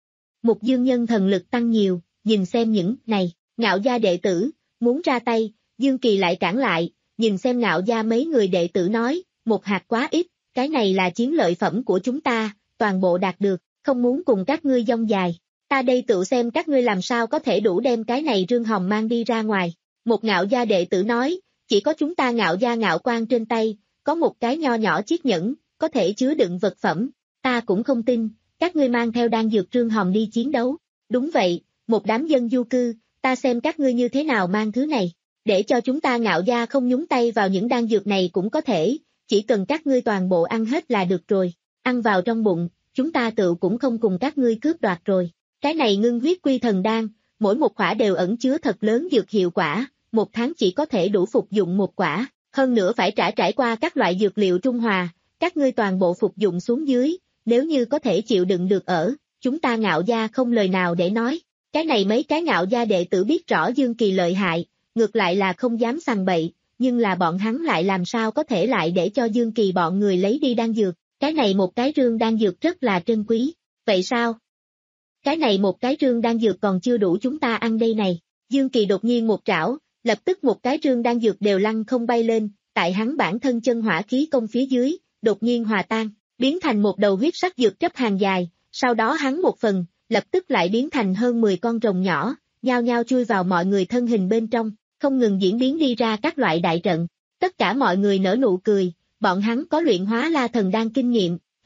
Một dương nhân thần lực tăng nhiều, nhìn xem những này, ngạo gia đệ tử, muốn ra tay, Dương Kỳ lại cản lại, nhìn xem ngạo gia mấy người đệ tử nói, một hạt quá ít, cái này là chiến lợi phẩm của chúng ta, toàn bộ đạt được, không muốn cùng các ngươi dông dài. Ta đây tự xem các ngươi làm sao có thể đủ đem cái này rương hồng mang đi ra ngoài. Một ngạo gia đệ tử nói, chỉ có chúng ta ngạo gia ngạo quan trên tay, có một cái nho nhỏ chiếc nhẫn, có thể chứa đựng vật phẩm. Ta cũng không tin, các ngươi mang theo đan dược rương hồng đi chiến đấu. Đúng vậy, một đám dân du cư, ta xem các ngươi như thế nào mang thứ này. Để cho chúng ta ngạo gia không nhúng tay vào những đan dược này cũng có thể, chỉ cần các ngươi toàn bộ ăn hết là được rồi. Ăn vào trong bụng, chúng ta tự cũng không cùng các ngươi cướp đoạt rồi. Cái này ngưng huyết quy thần đan, mỗi một quả đều ẩn chứa thật lớn dược hiệu quả, một tháng chỉ có thể đủ phục dụng một quả, hơn nữa phải trả trải qua các loại dược liệu trung hòa, các ngươi toàn bộ phục dụng xuống dưới, nếu như có thể chịu đựng được ở, chúng ta ngạo gia không lời nào để nói. Cái này mấy cái ngạo gia đệ tử biết rõ Dương Kỳ lợi hại, ngược lại là không dám sằng bậy, nhưng là bọn hắn lại làm sao có thể lại để cho Dương Kỳ bọn người lấy đi đan dược, cái này một cái rương đan dược rất là trân quý, vậy sao? Cái này một cái rương đan dược còn chưa đủ chúng ta ăn đây này, Dương Kỳ đột nhiên một trảo, lập tức một cái rương đan dược đều lăn không bay lên, tại hắn bản thân chân hỏa khí công phía dưới, đột nhiên hòa tan, biến thành một đầu huyết sắc dược chấp hàng dài, sau đó hắn một phần, lập tức lại biến thành hơn mười con rồng nhỏ, nhao nhao chui vào mọi người thân hình bên trong, không ngừng diễn biến đi ra các loại đại trận. Tất cả mọi người nở nụ cười, bọn hắn có luyện hóa la thần đan kinh nghiệm,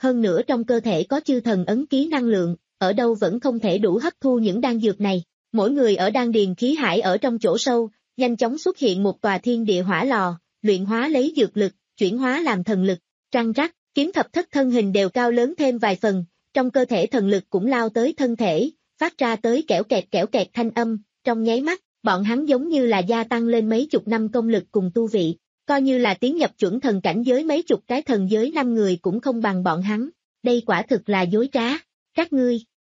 hơn nữa trong cơ thể có chư thần ấn ký năng lượng, ở đâu vẫn không thể đủ hấp thu những đan dược này. Mỗi người ở đan điền khí hải ở trong chỗ sâu, nhanh chóng xuất hiện một tòa thiên địa hỏa lò, luyện hóa lấy dược lực, chuyển hóa làm thần lực, trăng rắc, kiếm thập thất thân hình đều cao lớn thêm vài phần, trong cơ thể thần lực cũng lao tới thân thể, phát ra tới kẽo kẹt kẽo kẹt thanh âm, trong nháy mắt, bọn hắn giống như là gia tăng lên mấy chục năm công lực cùng tu vị, coi như là tiến nhập chuẩn thần cảnh giới mấy chục cái thần giới năm người cũng không bằng bọn hắn, đây quả thực là dối trá, các ngươi.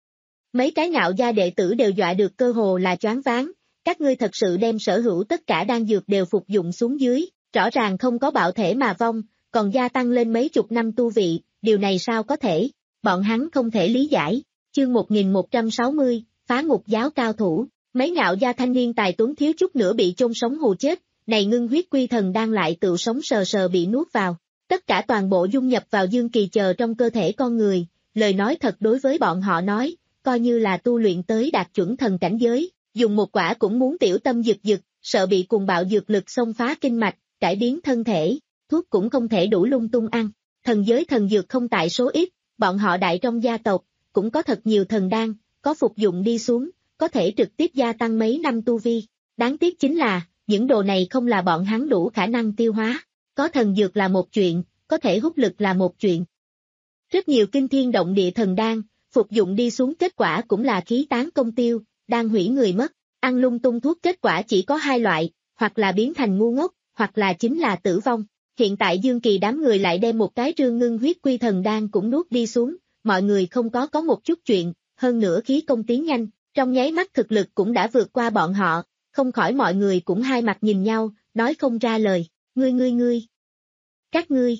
Mấy cái ngạo gia đệ tử đều dọa được cơ hồ là choáng váng, các ngươi thật sự đem sở hữu tất cả đan dược đều phục dụng xuống dưới, rõ ràng không có bạo thể mà vong, còn gia tăng lên mấy chục năm tu vị, điều này sao có thể, bọn hắn không thể lý giải. Chương một nghìn một trăm sáu mươi, phá ngục giáo cao thủ, mấy ngạo gia thanh niên tài tuấn thiếu chút nữa bị chôn sống hù chết, này ngưng huyết quy thần đang lại tự sống sờ sờ bị nuốt vào, tất cả toàn bộ dung nhập vào dương kỳ chờ trong cơ thể con người, lời nói thật đối với bọn họ nói, coi như là tu luyện tới đạt chuẩn thần cảnh giới, dùng một quả cũng muốn tiểu tâm giật giật, sợ bị cuồng bạo dược lực xông phá kinh mạch, cải biến thân thể, thuốc cũng không thể đủ lung tung ăn, thần giới thần dược không tại số ít, bọn họ đại trong gia tộc, cũng có thật nhiều thần đan, có phục dụng đi xuống, có thể trực tiếp gia tăng mấy năm tu vi, đáng tiếc chính là, những đồ này không là bọn hắn đủ khả năng tiêu hóa, có thần dược là một chuyện, có thể hút lực là một chuyện. Rất nhiều kinh thiên động địa thần đan, phục dụng đi xuống kết quả cũng là khí tán công tiêu, đang hủy người mất, ăn lung tung thuốc kết quả chỉ có hai loại, hoặc là biến thành ngu ngốc, hoặc là chính là tử vong. Hiện tại Dương Kỳ đám người lại đem một cái trương ngưng huyết quy thần đan cũng nuốt đi xuống, mọi người không có có một chút chuyện, hơn nữa khí công tiến nhanh, trong nháy mắt thực lực cũng đã vượt qua bọn họ, không khỏi mọi người cũng hai mặt nhìn nhau, nói không ra lời, ngươi ngươi ngươi, các ngươi.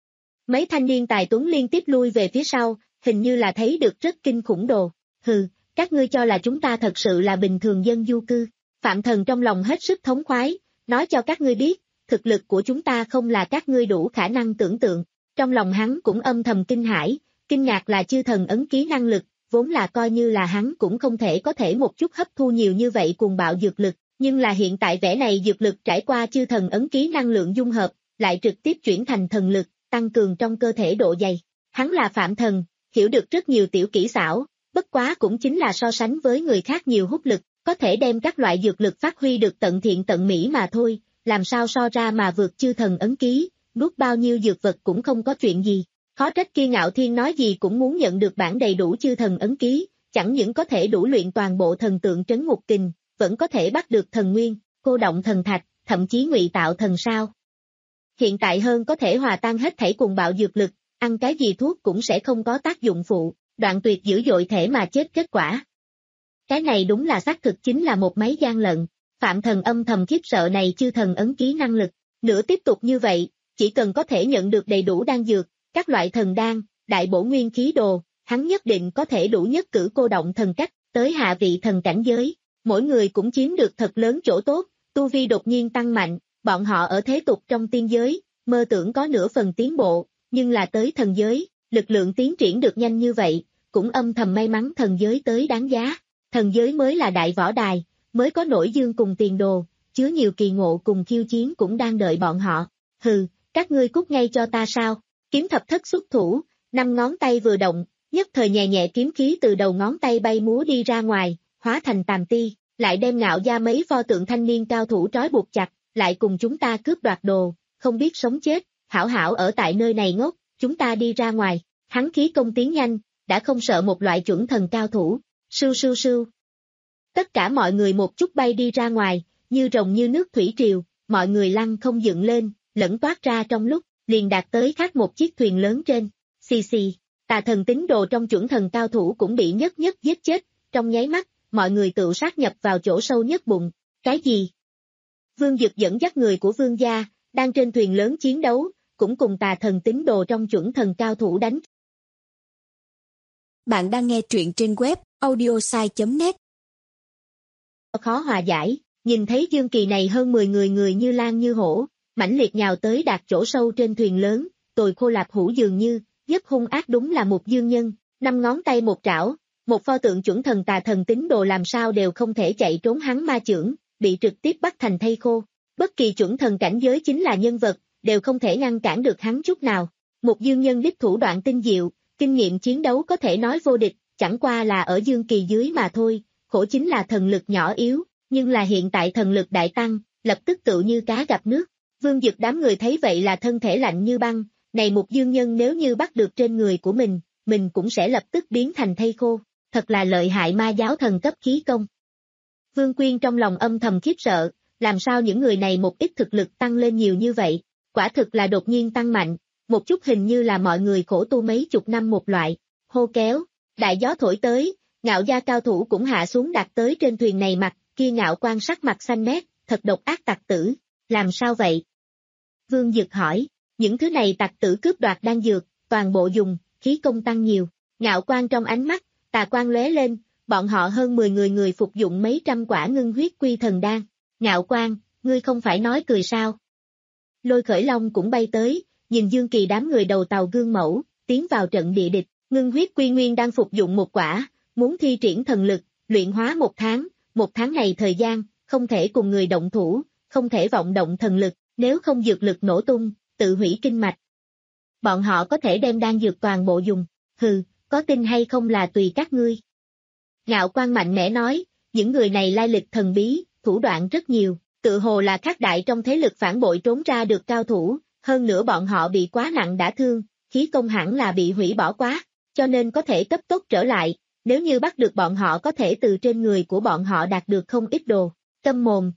Mấy thanh niên tài tuấn liên tiếp lui về phía sau, hình như là thấy được rất kinh khủng đồ, hừ, các ngươi cho là chúng ta thật sự là bình thường dân du cư, Phạm Thần trong lòng hết sức thống khoái, nói cho các ngươi biết, thực lực của chúng ta không là các ngươi đủ khả năng tưởng tượng, trong lòng hắn cũng âm thầm kinh hãi, kinh ngạc là chư thần ấn ký năng lực, vốn là coi như là hắn cũng không thể có thể một chút hấp thu nhiều như vậy cuồng bạo dược lực, nhưng là hiện tại vẻ này dược lực trải qua chư thần ấn ký năng lượng dung hợp, lại trực tiếp chuyển thành thần lực, tăng cường trong cơ thể độ dày. Hắn là Phạm Thần, hiểu được rất nhiều tiểu kỹ xảo, bất quá cũng chính là so sánh với người khác nhiều hút lực, có thể đem các loại dược lực phát huy được tận thiện tận mỹ mà thôi, làm sao so ra mà vượt chư thần ấn ký, nuốt bao nhiêu dược vật cũng không có chuyện gì. Khó trách kia Ngạo Thiên nói gì cũng muốn nhận được bản đầy đủ chư thần ấn ký, chẳng những có thể đủ luyện toàn bộ thần tượng trấn ngục kình, vẫn có thể bắt được thần nguyên, cô động thần thạch, thậm chí ngụy tạo thần sao. Hiện tại hơn có thể hòa tan hết thảy cuồng bạo dược lực, ăn cái gì thuốc cũng sẽ không có tác dụng phụ, đoạn tuyệt dữ dội thể mà chết kết quả. Cái này đúng là xác thực chính là một máy gian lận, Phạm Thần âm thầm khiếp sợ này chư thần ấn ký năng lực, nữa tiếp tục như vậy, chỉ cần có thể nhận được đầy đủ đan dược, các loại thần đan, đại bổ nguyên khí đồ, hắn nhất định có thể đủ nhất cử cô động thần cách, tới hạ vị thần cảnh giới, mỗi người cũng chiếm được thật lớn chỗ tốt, tu vi đột nhiên tăng mạnh, bọn họ ở thế tục trong tiên giới, mơ tưởng có nửa phần tiến bộ, nhưng là tới thần giới, lực lượng tiến triển được nhanh như vậy, cũng âm thầm may mắn thần giới tới đáng giá, thần giới mới là đại võ đài, mới có nổi dương cùng tiền đồ, chứa nhiều kỳ ngộ cùng khiêu chiến cũng đang đợi bọn họ, hừ, các ngươi cút ngay cho ta sao? Kiếm thập thất xuất thủ, năm ngón tay vừa động, nhất thời nhẹ nhẹ kiếm khí từ đầu ngón tay bay múa đi ra ngoài, hóa thành tàm ti, lại đem Ngạo gia mấy pho tượng thanh niên cao thủ trói buộc chặt, lại cùng chúng ta cướp đoạt đồ, không biết sống chết, hảo hảo ở tại nơi này ngốc, chúng ta đi ra ngoài, hắn khí công tiến nhanh, đã không sợ một loại chuẩn thần cao thủ, sưu sưu sưu. Tất cả mọi người một chút bay đi ra ngoài, như rồng như nước thủy triều, mọi người lăn không dựng lên, lẫn toát ra trong lúc, liền đạt tới khác một chiếc thuyền lớn trên, xì xì, tà thần tín đồ trong chuẩn thần cao thủ cũng bị nhất nhất giết chết, trong nháy mắt, mọi người tự sát nhập vào chỗ sâu nhất bụng, cái gì? Vương Dực dẫn dắt người của vương gia, đang trên thuyền lớn chiến đấu, cũng cùng tà thần tín đồ trong chuẩn thần cao thủ đánh. Bạn đang nghe truyện trên web audiosai chấm net. Khó hòa giải, nhìn thấy Dương Kỳ này hơn mười người người như lang như hổ, mãnh liệt nhào tới đạt chỗ sâu trên thuyền lớn, tồi khô lạp hủ dường như, rất hung ác đúng là một dương nhân, năm ngón tay một trảo, một pho tượng chuẩn thần tà thần tín đồ làm sao đều không thể chạy trốn hắn ma chưởng, bị trực tiếp bắt thành thây khô. Bất kỳ chuẩn thần cảnh giới chính là nhân vật, đều không thể ngăn cản được hắn chút nào. Một dương nhân đích thủ đoạn tinh diệu, kinh nghiệm chiến đấu có thể nói vô địch, chẳng qua là ở dương kỳ dưới mà thôi, khổ chính là thần lực nhỏ yếu, nhưng là hiện tại thần lực đại tăng, lập tức tựu như cá gặp nước. Vương Dực đám người thấy vậy là thân thể lạnh như băng, này một dương nhân nếu như bắt được trên người của mình, mình cũng sẽ lập tức biến thành thây khô, thật là lợi hại ma giáo thần cấp khí công. Vương Quyên trong lòng âm thầm khiếp sợ, làm sao những người này một ít thực lực tăng lên nhiều như vậy, quả thực là đột nhiên tăng mạnh, một chút hình như là mọi người khổ tu mấy chục năm một loại, hô kéo, đại gió thổi tới, Ngạo gia cao thủ cũng hạ xuống đặt tới trên thuyền này mặt, kia Ngạo Quan sắc mặt xanh mét, thật độc ác tặc tử, làm sao vậy? Vương Dực hỏi, những thứ này tặc tử cướp đoạt đan dược, toàn bộ dùng, khí công tăng nhiều, Ngạo Quan trong ánh mắt, tà quan lóe lên, bọn họ hơn mười người người phục dụng mấy trăm quả ngưng huyết quy thần đan, Ngạo Quan, ngươi không phải nói cười sao? Lôi Khởi Long cũng bay tới, nhìn Dương Kỳ đám người đầu tàu gương mẫu, tiến vào trận địa địch, ngưng huyết quy nguyên đang phục dụng một quả, muốn thi triển thần lực, luyện hóa một tháng, một tháng này thời gian, không thể cùng người động thủ, không thể vọng động thần lực, nếu không dược lực nổ tung, tự hủy kinh mạch. Bọn họ có thể đem đan dược toàn bộ dùng, hừ, có tin hay không là tùy các ngươi. Ngạo Quan mạnh mẽ nói, những người này lai lịch thần bí, thủ đoạn rất nhiều, tự hồ là các đại trong thế lực phản bội trốn ra được cao thủ, hơn nữa bọn họ bị quá nặng đả thương, khí công hẳn là bị hủy bỏ quá, cho nên có thể cấp tốc trở lại, nếu như bắt được bọn họ có thể từ trên người của bọn họ đạt được không ít đồ, câm mồm.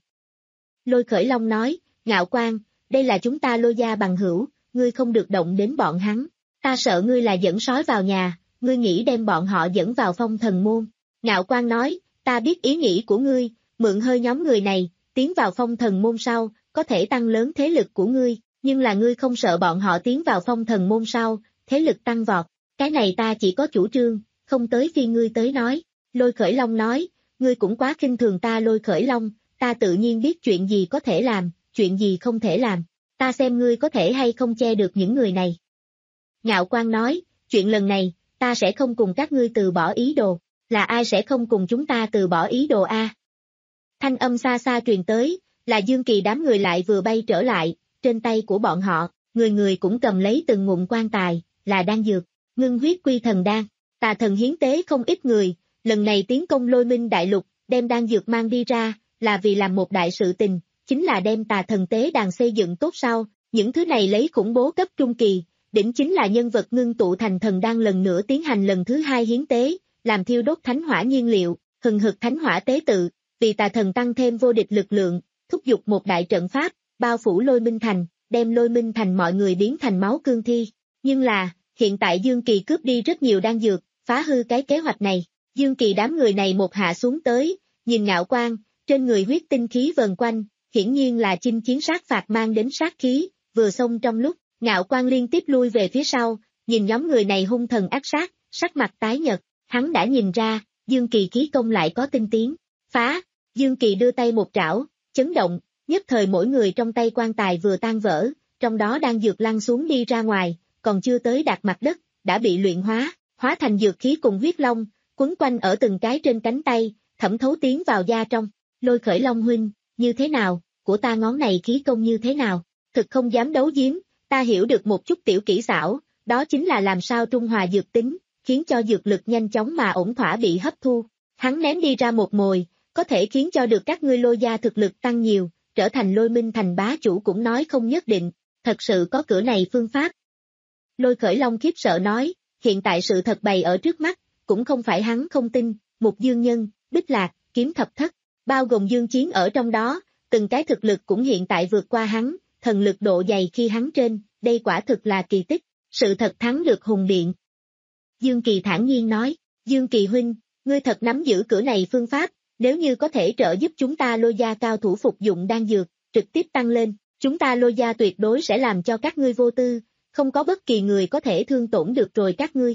Lôi Khởi Long nói, Ngạo Quan, đây là chúng ta Lôi gia bằng hữu, ngươi không được động đến bọn hắn, ta sợ ngươi là dẫn sói vào nhà, ngươi nghĩ đem bọn họ dẫn vào phong thần môn. Ngạo Quan nói, ta biết ý nghĩ của ngươi, mượn hơi nhóm người này, tiến vào phong thần môn sau, có thể tăng lớn thế lực của ngươi, nhưng là ngươi không sợ bọn họ tiến vào phong thần môn sau, thế lực tăng vọt, cái này ta chỉ có chủ trương, không tới phi ngươi tới nói. Lôi Khởi Long nói, ngươi cũng quá khinh thường ta Lôi Khởi Long, ta tự nhiên biết chuyện gì có thể làm, chuyện gì không thể làm, ta xem ngươi có thể hay không che được những người này. Ngạo Quan nói, chuyện lần này, ta sẽ không cùng các ngươi từ bỏ ý đồ, là ai sẽ không cùng chúng ta từ bỏ ý đồ a? Thanh âm xa xa truyền tới, là Dương Kỳ đám người lại vừa bay trở lại, trên tay của bọn họ, người người cũng cầm lấy từng ngụm quan tài, là đan dược, ngưng huyết quy thần đan, tà thần hiến tế không ít người, lần này tiến công Lôi Minh đại lục, đem đan dược mang đi ra, là vì làm một đại sự tình, chính là đem tà thần tế đàn xây dựng tốt sau, những thứ này lấy khủng bố cấp trung kỳ, đỉnh chính là nhân vật ngưng tụ thành thần đan lần nữa tiến hành lần thứ hai hiến tế, làm thiêu đốt thánh hỏa nhiên liệu, hừng hực thánh hỏa tế tự, vì tà thần tăng thêm vô địch lực lượng, thúc giục một đại trận pháp, bao phủ Lôi Minh thành, đem Lôi Minh thành mọi người biến thành máu cương thi. Nhưng là, hiện tại Dương Kỳ cướp đi rất nhiều đan dược, phá hư cái kế hoạch này. Dương Kỳ đám người này một hạ xuống tới, nhìn Ngạo Quan, trên người huyết tinh khí vần quanh, hiển nhiên là chinh chiến sát phạt mang đến sát khí, vừa xông trong lúc, Ngạo Quan liên tiếp lui về phía sau, nhìn nhóm người này hung thần ác sát, sắc mặt tái nhợt, hắn đã nhìn ra, Dương Kỳ khí công lại có tinh tiến, phá, Dương Kỳ đưa tay một trảo, chấn động, nhất thời mỗi người trong tay quan tài vừa tan vỡ, trong đó đang dược lăn xuống đi ra ngoài, còn chưa tới đạt mặt đất, đã bị luyện hóa, hóa thành dược khí cùng huyết long, quấn quanh ở từng cái trên cánh tay, thẩm thấu tiến vào da trong. Lôi Khởi Long huynh, như thế nào, của ta ngón này khí công như thế nào, thực không dám đấu giếm, ta hiểu được một chút tiểu kỹ xảo, đó chính là làm sao trung hòa dược tính, khiến cho dược lực nhanh chóng mà ổn thỏa bị hấp thu. Hắn ném đi ra một mồi, có thể khiến cho được các ngươi Lôi gia thực lực tăng nhiều, trở thành Lôi Minh thành bá chủ cũng nói không nhất định, thật sự có cửa này phương pháp. Lôi Khởi Long khiếp sợ nói, hiện tại sự thật bày ở trước mắt, cũng không phải hắn không tin, Mục Dương Nhân, Bích Lạc, Kiếm Thập Thất, bao gồm Dương Chiến ở trong đó, từng cái thực lực cũng hiện tại vượt qua hắn, thần lực độ dày khi hắn trên, đây quả thực là kỳ tích, sự thật thắng được hùng biện. Dương Kỳ thản nhiên nói, Dương Kỳ huynh, ngươi thật nắm giữ cửa này phương pháp, nếu như có thể trợ giúp chúng ta Lôi gia cao thủ phục dụng đan dược, trực tiếp tăng lên, chúng ta Lôi gia tuyệt đối sẽ làm cho các ngươi vô tư, không có bất kỳ người có thể thương tổn được rồi các ngươi.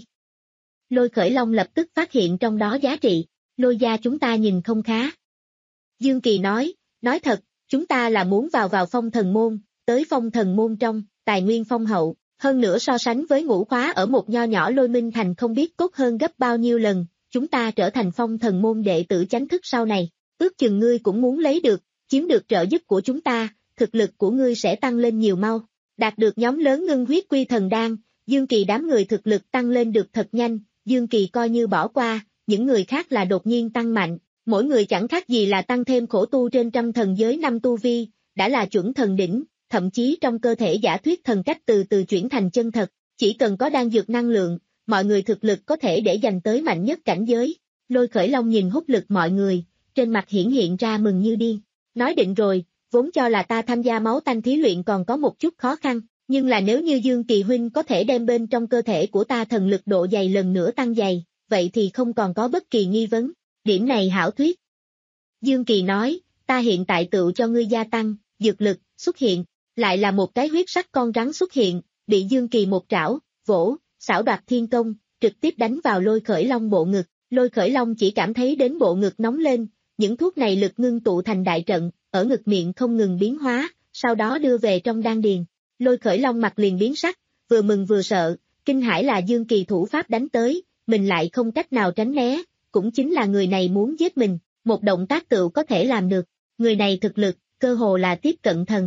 Lôi Khởi Long lập tức phát hiện trong đó giá trị, Lôi gia chúng ta nhìn không khá. Dương Kỳ nói, nói thật, chúng ta là muốn vào vào phong thần môn, tới phong thần môn trong, tài nguyên phong hậu, hơn nữa so sánh với ngũ khóa ở một nho nhỏ Lôi Minh thành không biết tốt hơn gấp bao nhiêu lần, chúng ta trở thành phong thần môn đệ tử chánh thức sau này, ước chừng ngươi cũng muốn lấy được, chiếm được trợ giúp của chúng ta, thực lực của ngươi sẽ tăng lên nhiều mau, đạt được nhóm lớn ngưng huyết quy thần đan, Dương Kỳ đám người thực lực tăng lên được thật nhanh, Dương Kỳ coi như bỏ qua, những người khác là đột nhiên tăng mạnh, mỗi người chẳng khác gì là tăng thêm khổ tu trên trăm thần giới năm tu vi, đã là chuẩn thần đỉnh, thậm chí trong cơ thể giả thuyết thần cách từ từ chuyển thành chân thật, chỉ cần có đan dược năng lượng, mọi người thực lực có thể để giành tới mạnh nhất cảnh giới. Lôi Khởi Long nhìn hút lực mọi người, trên mặt hiển hiện ra mừng như điên, nói định rồi, vốn cho là ta tham gia máu tanh thí luyện còn có một chút khó khăn, nhưng là nếu như Dương Kỳ huynh có thể đem bên trong cơ thể của ta thần lực độ dày lần nữa tăng dày, vậy thì không còn có bất kỳ nghi vấn, điểm này hảo thuyết. Dương Kỳ nói, ta hiện tại tựu cho ngươi gia tăng, dược lực, xuất hiện, lại là một cái huyết sắc con rắn xuất hiện, bị Dương Kỳ một trảo, vỗ, xảo đoạt thiên công, trực tiếp đánh vào Lôi Khởi Long bộ ngực, Lôi Khởi Long chỉ cảm thấy đến bộ ngực nóng lên, những thuốc này lực ngưng tụ thành đại trận, ở ngực miệng không ngừng biến hóa, sau đó đưa về trong đan điền. Lôi Khởi Long mặt liền biến sắc, vừa mừng vừa sợ, kinh hãi là Dương Kỳ thủ pháp đánh tới, mình lại không cách nào tránh né, cũng chính là người này muốn giết mình, một động tác tựu có thể làm được, người này thực lực, cơ hồ là tiếp cận thần.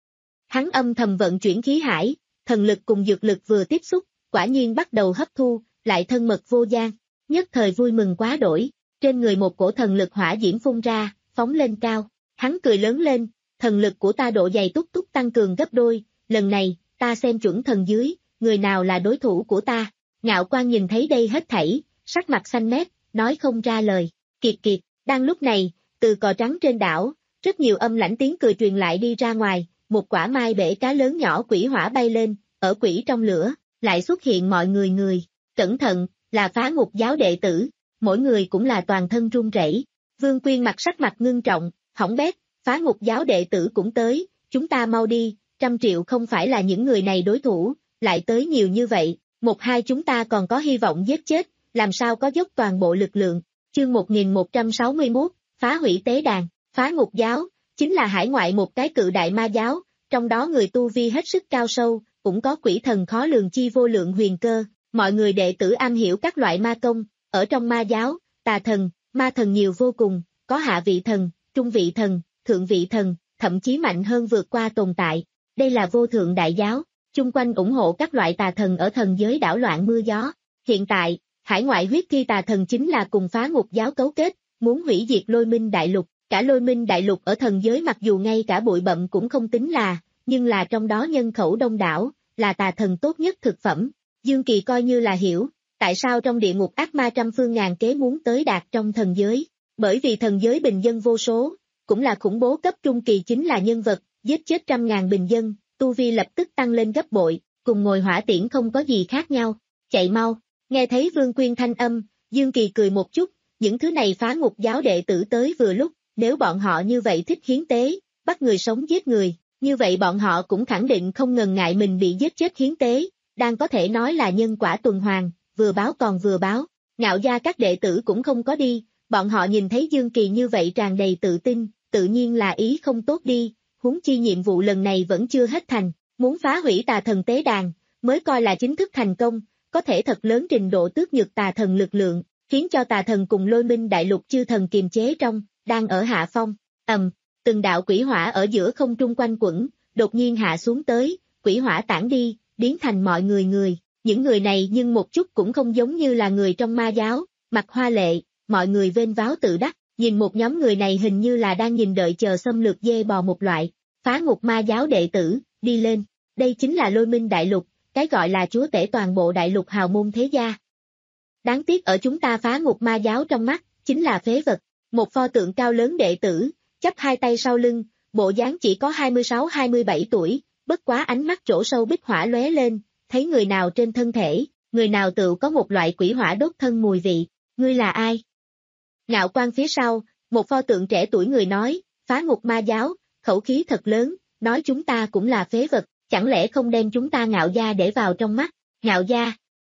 Hắn âm thầm vận chuyển khí hải, thần lực cùng dược lực vừa tiếp xúc, quả nhiên bắt đầu hấp thu, lại thân mật vô gian, nhất thời vui mừng quá đổi, trên người một cổ thần lực hỏa diễm phun ra, phóng lên cao, hắn cười lớn lên, thần lực của ta độ dày túc túc tăng cường gấp đôi, lần này, ta xem chuẩn thần dưới, người nào là đối thủ của ta, Ngạo Quan nhìn thấy đây hết thảy, sắc mặt xanh mét, nói không ra lời, kiệt kiệt, đang lúc này, từ cò trắng trên đảo, rất nhiều âm lãnh tiếng cười truyền lại đi ra ngoài, một quả mai bể cá lớn nhỏ quỷ hỏa bay lên, ở quỷ trong lửa, lại xuất hiện mọi người người, cẩn thận, là Phá Ngục giáo đệ tử, mỗi người cũng là toàn thân run rẩy. Vương Quyên mặt sắc mặt ngưng trọng, hỏng bét, Phá Ngục giáo đệ tử cũng tới, chúng ta mau đi, trăm triệu không phải là những người này đối thủ, lại tới nhiều như vậy, một hai chúng ta còn có hy vọng giết chết, làm sao có dốc toàn bộ lực lượng. Chương một nghìn một trăm sáu mươi mốt, phá hủy tế đàn, Phá Ngục giáo, chính là hải ngoại một cái cự đại ma giáo, trong đó người tu vi hết sức cao sâu, cũng có quỷ thần khó lường chi vô lượng huyền cơ, mọi người đệ tử am hiểu các loại ma công, ở trong ma giáo, tà thần, ma thần nhiều vô cùng, có hạ vị thần, trung vị thần, thượng vị thần, thậm chí mạnh hơn vượt qua tồn tại, đây là vô thượng đại giáo, chung quanh ủng hộ các loại tà thần ở thần giới đảo loạn mưa gió, hiện tại, hải ngoại huyết thi tà thần chính là cùng Phá Ngục giáo cấu kết, muốn hủy diệt Lôi Minh đại lục, cả Lôi Minh đại lục ở thần giới mặc dù ngay cả bụi bặm cũng không tính là, nhưng là trong đó nhân khẩu đông đảo, là tà thần tốt nhất thực phẩm, Dương Kỳ coi như là hiểu, tại sao trong địa ngục ác ma trăm phương ngàn kế muốn tới đạt trong thần giới, bởi vì thần giới bình dân vô số, cũng là khủng bố cấp trung kỳ chính là nhân vật, giết chết trăm ngàn bình dân, tu vi lập tức tăng lên gấp bội, cùng ngồi hỏa tiễn không có gì khác nhau, chạy mau, nghe thấy Vương Quyên thanh âm, Dương Kỳ cười một chút, những thứ này Phá Ngục giáo đệ tử tới vừa lúc, nếu bọn họ như vậy thích hiến tế, bắt người sống giết người, như vậy bọn họ cũng khẳng định không ngần ngại mình bị giết chết hiến tế, đang có thể nói là nhân quả tuần hoàn, vừa báo còn vừa báo, Ngạo gia các đệ tử cũng không có đi, bọn họ nhìn thấy Dương Kỳ như vậy tràn đầy tự tin, tự nhiên là ý không tốt đi, huống chi nhiệm vụ lần này vẫn chưa hết thành, muốn phá hủy tà thần tế đàn, mới coi là chính thức thành công, có thể thật lớn trình độ tước nhược tà thần lực lượng, khiến cho tà thần cùng Lôi Minh đại lục chư thần kiềm chế trong, đang ở hạ phong, ầm, từng đạo quỷ hỏa ở giữa không trung quanh quẩn, đột nhiên hạ xuống tới, quỷ hỏa tản đi, biến thành mọi người người, những người này nhưng một chút cũng không giống như là người trong ma giáo, mặt hoa lệ, mọi người vênh váo tự đắc, nhìn một nhóm người này hình như là đang nhìn đợi chờ xâm lược dê bò một loại, Phá Ngục ma giáo đệ tử, đi lên, đây chính là Lôi Minh đại lục, cái gọi là chúa tể toàn bộ đại lục hào môn thế gia. Đáng tiếc ở chúng ta Phá Ngục ma giáo trong mắt, chính là phế vật, một pho tượng cao lớn đệ tử, chắp hai tay sau lưng, bộ dáng chỉ có hai mươi sáu hai mươi bảy tuổi, bất quá ánh mắt chỗ sâu bích hỏa lóe lên, thấy người nào trên thân thể, người nào tự có một loại quỷ hỏa đốt thân mùi vị, ngươi là ai? Ngạo Quan phía sau, một pho tượng trẻ tuổi người nói, Phá Ngục ma giáo, khẩu khí thật lớn, nói chúng ta cũng là phế vật, chẳng lẽ không đem chúng ta Ngạo gia để vào trong mắt, Ngạo gia.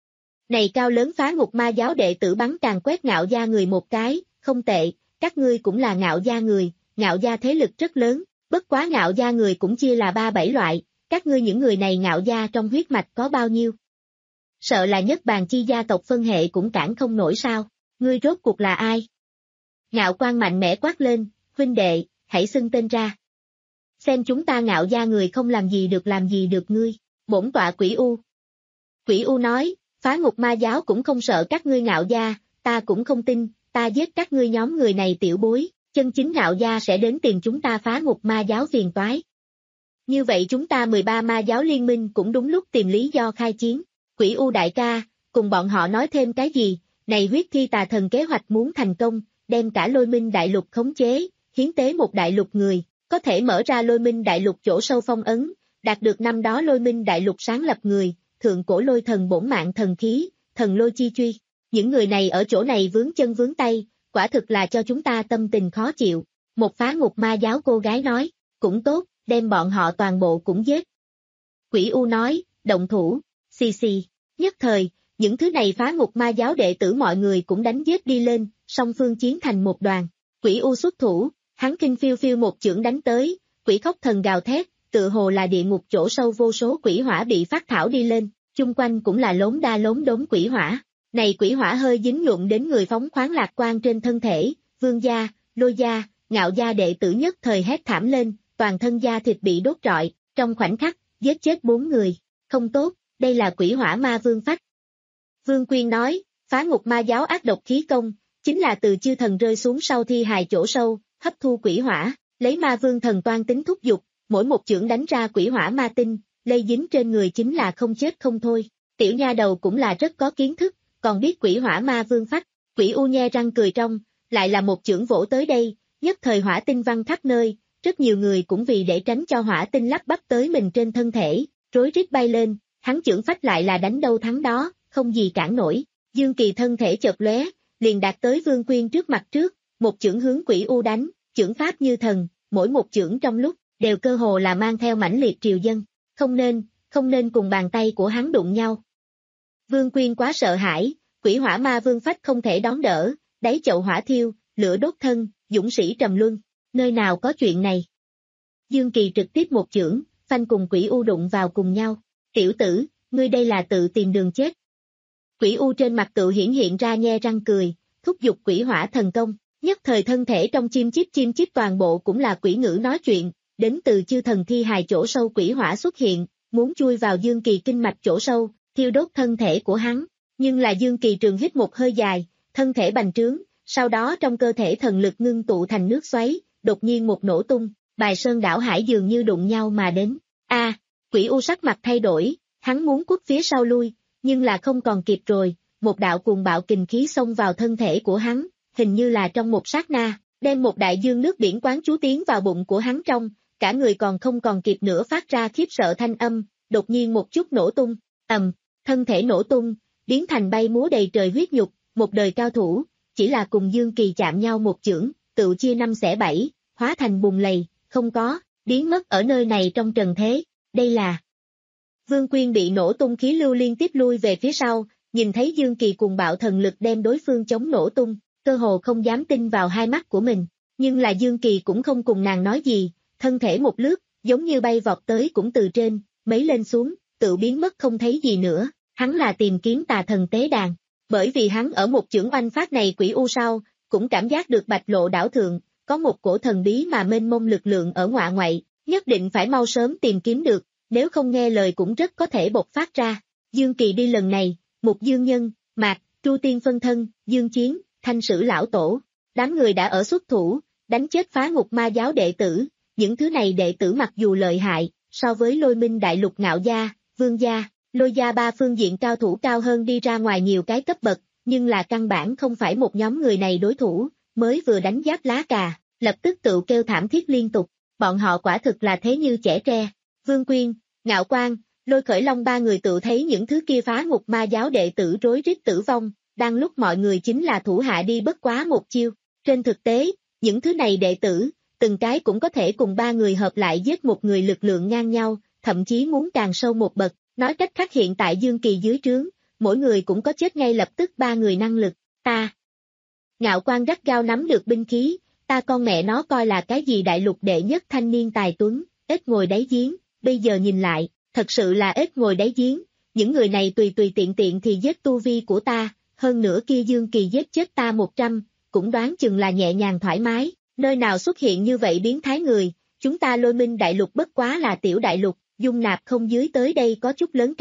Này cao lớn Phá Ngục ma giáo đệ tử bắn càng quét Ngạo gia người một cái, không tệ, các ngươi cũng là Ngạo gia người, Ngạo gia thế lực rất lớn, bất quá Ngạo gia người cũng chia là ba bảy loại, các ngươi những người này Ngạo gia trong huyết mạch có bao nhiêu? Sợ là nhất bàn chi gia tộc phân hệ cũng cản không nổi sao, ngươi rốt cuộc là ai? Ngạo Quan mạnh mẽ quát lên, huynh đệ, hãy xưng tên ra. Xem chúng ta Ngạo gia người không làm gì được làm gì được ngươi, bổn tọa quỷ u. Quỷ U nói, Phá Ngục Ma Giáo cũng không sợ các ngươi Ngạo Gia, ta cũng không tin, ta giết các ngươi nhóm người này tiểu bối, chân chính Ngạo Gia sẽ đến tìm chúng ta Phá Ngục Ma Giáo phiền toái. Như vậy chúng ta mười ba ma giáo liên minh cũng đúng lúc tìm lý do khai chiến. Quỷ U đại ca, cùng bọn họ nói thêm cái gì, này huyết thi tà thần kế hoạch muốn thành công, đem cả lôi minh đại lục khống chế, hiến tế một đại lục người, có thể mở ra lôi minh đại lục chỗ sâu phong ấn, đạt được năm đó lôi minh đại lục sáng lập người, thượng cổ lôi thần bổn mạng thần khí, thần lôi chi truy. Những người này ở chỗ này vướng chân vướng tay, quả thực là cho chúng ta tâm tình khó chịu. Một Phá Ngục Ma Giáo cô gái nói, cũng tốt, đem bọn họ toàn bộ cũng giết. Quỷ U nói, động thủ, xì xì, nhất thời, những thứ này Phá Ngục Ma Giáo đệ tử mọi người cũng đánh giết đi lên, song phương chiến thành một đoàn. Quỷ U xuất thủ, hắn kinh phiêu phiêu một chưởng đánh tới, quỷ khóc thần gào thét, tựa hồ là địa ngục chỗ sâu vô số quỷ hỏa bị phát thảo đi lên, chung quanh cũng là lốn đa lốn đốn quỷ hỏa. Này quỷ hỏa hơi dính nhuộm đến người phóng khoáng lạc quan trên thân thể, Vương gia, Lôi gia, Ngạo gia đệ tử nhất thời hét thảm lên, toàn thân da thịt bị đốt rọi, trong khoảnh khắc, giết chết bốn người. Không tốt, đây là quỷ hỏa ma vương phách. Vương Quyên nói, Phá Ngục Ma Giáo ác độc khí công, chính là từ chư thần rơi xuống sau thi hài chỗ sâu, hấp thu quỷ hỏa, lấy ma vương thần toan tính thúc dục, mỗi một chưởng đánh ra quỷ hỏa ma tinh, lây dính trên người chính là không chết không thôi. Tiểu nha đầu cũng là rất có kiến thức, còn biết quỷ hỏa ma vương phách. Quỷ U nhe răng cười trong, lại là một chưởng vỗ tới đây, nhất thời hỏa tinh văng khắp nơi, rất nhiều người cũng vì để tránh cho hỏa tinh lắp bắp tới mình trên thân thể, rối rít bay lên, hắn chưởng phách lại là đánh đâu thắng đó, không gì cản nổi. Dương Kỳ thân thể chợt lóe, liền đạt tới Vương Quyên trước mặt trước, một chưởng hướng Quỷ U đánh, chưởng pháp như thần, mỗi một chưởng trong lúc, đều cơ hồ là mang theo mãnh liệt triều dân, không nên, không nên cùng bàn tay của hắn đụng nhau. Vương Quyên quá sợ hãi, quỷ hỏa ma vương phách không thể đón đỡ, đáy chậu hỏa thiêu, lửa đốt thân, dũng sĩ trầm luân, nơi nào có chuyện này. Dương Kỳ trực tiếp một chưởng, phanh cùng Quỷ U đụng vào cùng nhau, tiểu tử, ngươi đây là tự tìm đường chết. Quỷ U trên mặt tự hiển hiện ra nhe răng cười, thúc giục quỷ hỏa thần công, nhất thời thân thể trong chim chip chim chip toàn bộ cũng là quỷ ngữ nói chuyện, đến từ chư thần thi hài chỗ sâu quỷ hỏa xuất hiện, muốn chui vào Dương Kỳ kinh mạch chỗ sâu, thiêu đốt thân thể của hắn, nhưng là Dương Kỳ trường hít một hơi dài, thân thể bành trướng, sau đó trong cơ thể thần lực ngưng tụ thành nước xoáy, đột nhiên một nổ tung, bài sơn đảo hải dường như đụng nhau mà đến. A, à, Quỷ U sắc mặt thay đổi, hắn muốn cút phía sau lui, nhưng là không còn kịp rồi, một đạo cuồng bạo kình khí xông vào thân thể của hắn, hình như là trong một sát na, đem một đại dương nước biển quán chú tiến vào bụng của hắn trong, cả người còn không còn kịp nữa phát ra khiếp sợ thanh âm, đột nhiên một chút nổ tung, ầm, thân thể nổ tung, biến thành bay múa đầy trời huyết nhục, một đời cao thủ, chỉ là cùng Dương Kỳ chạm nhau một chưởng, tự chia năm xẻ bảy, hóa thành bùn lầy, không có, biến mất ở nơi này trong trần thế, đây là. Vương Quyên bị nổ tung khí lưu liên tiếp lui về phía sau, nhìn thấy Dương Kỳ cuồng bạo thần lực đem đối phương chống nổ tung, cơ hồ không dám tin vào hai mắt của mình, nhưng là Dương Kỳ cũng không cùng nàng nói gì, thân thể một lướt, giống như bay vọt tới cũng từ trên, mấy lên xuống, tự biến mất không thấy gì nữa, hắn là tìm kiếm tà thần tế đàn, bởi vì hắn ở một chưởng oanh phát này Quỷ U sau, cũng cảm giác được Bạch Lộ đảo thượng, có một cổ thần bí mà mênh mông lực lượng ở ngoại ngoại, nhất định phải mau sớm tìm kiếm được, nếu không nghe lời cũng rất có thể bộc phát ra. Dương Kỳ đi lần này, Mục Dương Nhân, Mạc, Tru Tiên phân thân, Dương Chiến, Thanh Sử lão tổ, đám người đã ở xuất thủ, đánh chết Phá Ngục Ma Giáo đệ tử, những thứ này đệ tử mặc dù lợi hại, so với Lôi Minh đại lục Ngạo gia, Vương gia, Lôi gia ba phương diện cao thủ cao hơn đi ra ngoài nhiều cái cấp bậc, nhưng là căn bản không phải một nhóm người này đối thủ, mới vừa đánh giáp lá cà, lập tức tự kêu thảm thiết liên tục, bọn họ quả thực là thế như trẻ tre. Vương Quyên, Ngạo Quang, Lôi Khởi Long ba người tự thấy những thứ kia Phá Ngục Ma Giáo đệ tử rối rít tử vong, đang lúc mọi người chính là thủ hạ đi bất quá một chiêu. Trên thực tế, những thứ này đệ tử, từng cái cũng có thể cùng ba người hợp lại giết một người lực lượng ngang nhau, thậm chí muốn càng sâu một bậc, nói cách khác hiện tại Dương Kỳ dưới trướng, mỗi người cũng có chết ngay lập tức ba người năng lực, ta. Ngạo Quang gắt gao nắm được binh khí, ta con mẹ nó coi là cái gì đại lục đệ nhất thanh niên tài tuấn, ếch ngồi đáy giếng, bây giờ nhìn lại, thật sự là ếch ngồi đáy giếng, những người này tùy tùy tiện tiện thì giết tu vi của ta, hơn nữa kia Dương Kỳ giết chết ta một trăm, cũng đoán chừng là nhẹ nhàng thoải mái, nơi nào xuất hiện như vậy biến thái người, chúng ta Lôi Minh đại lục bất quá là tiểu đại lục, dung nạp không dưới tới đây có chút lớn cá,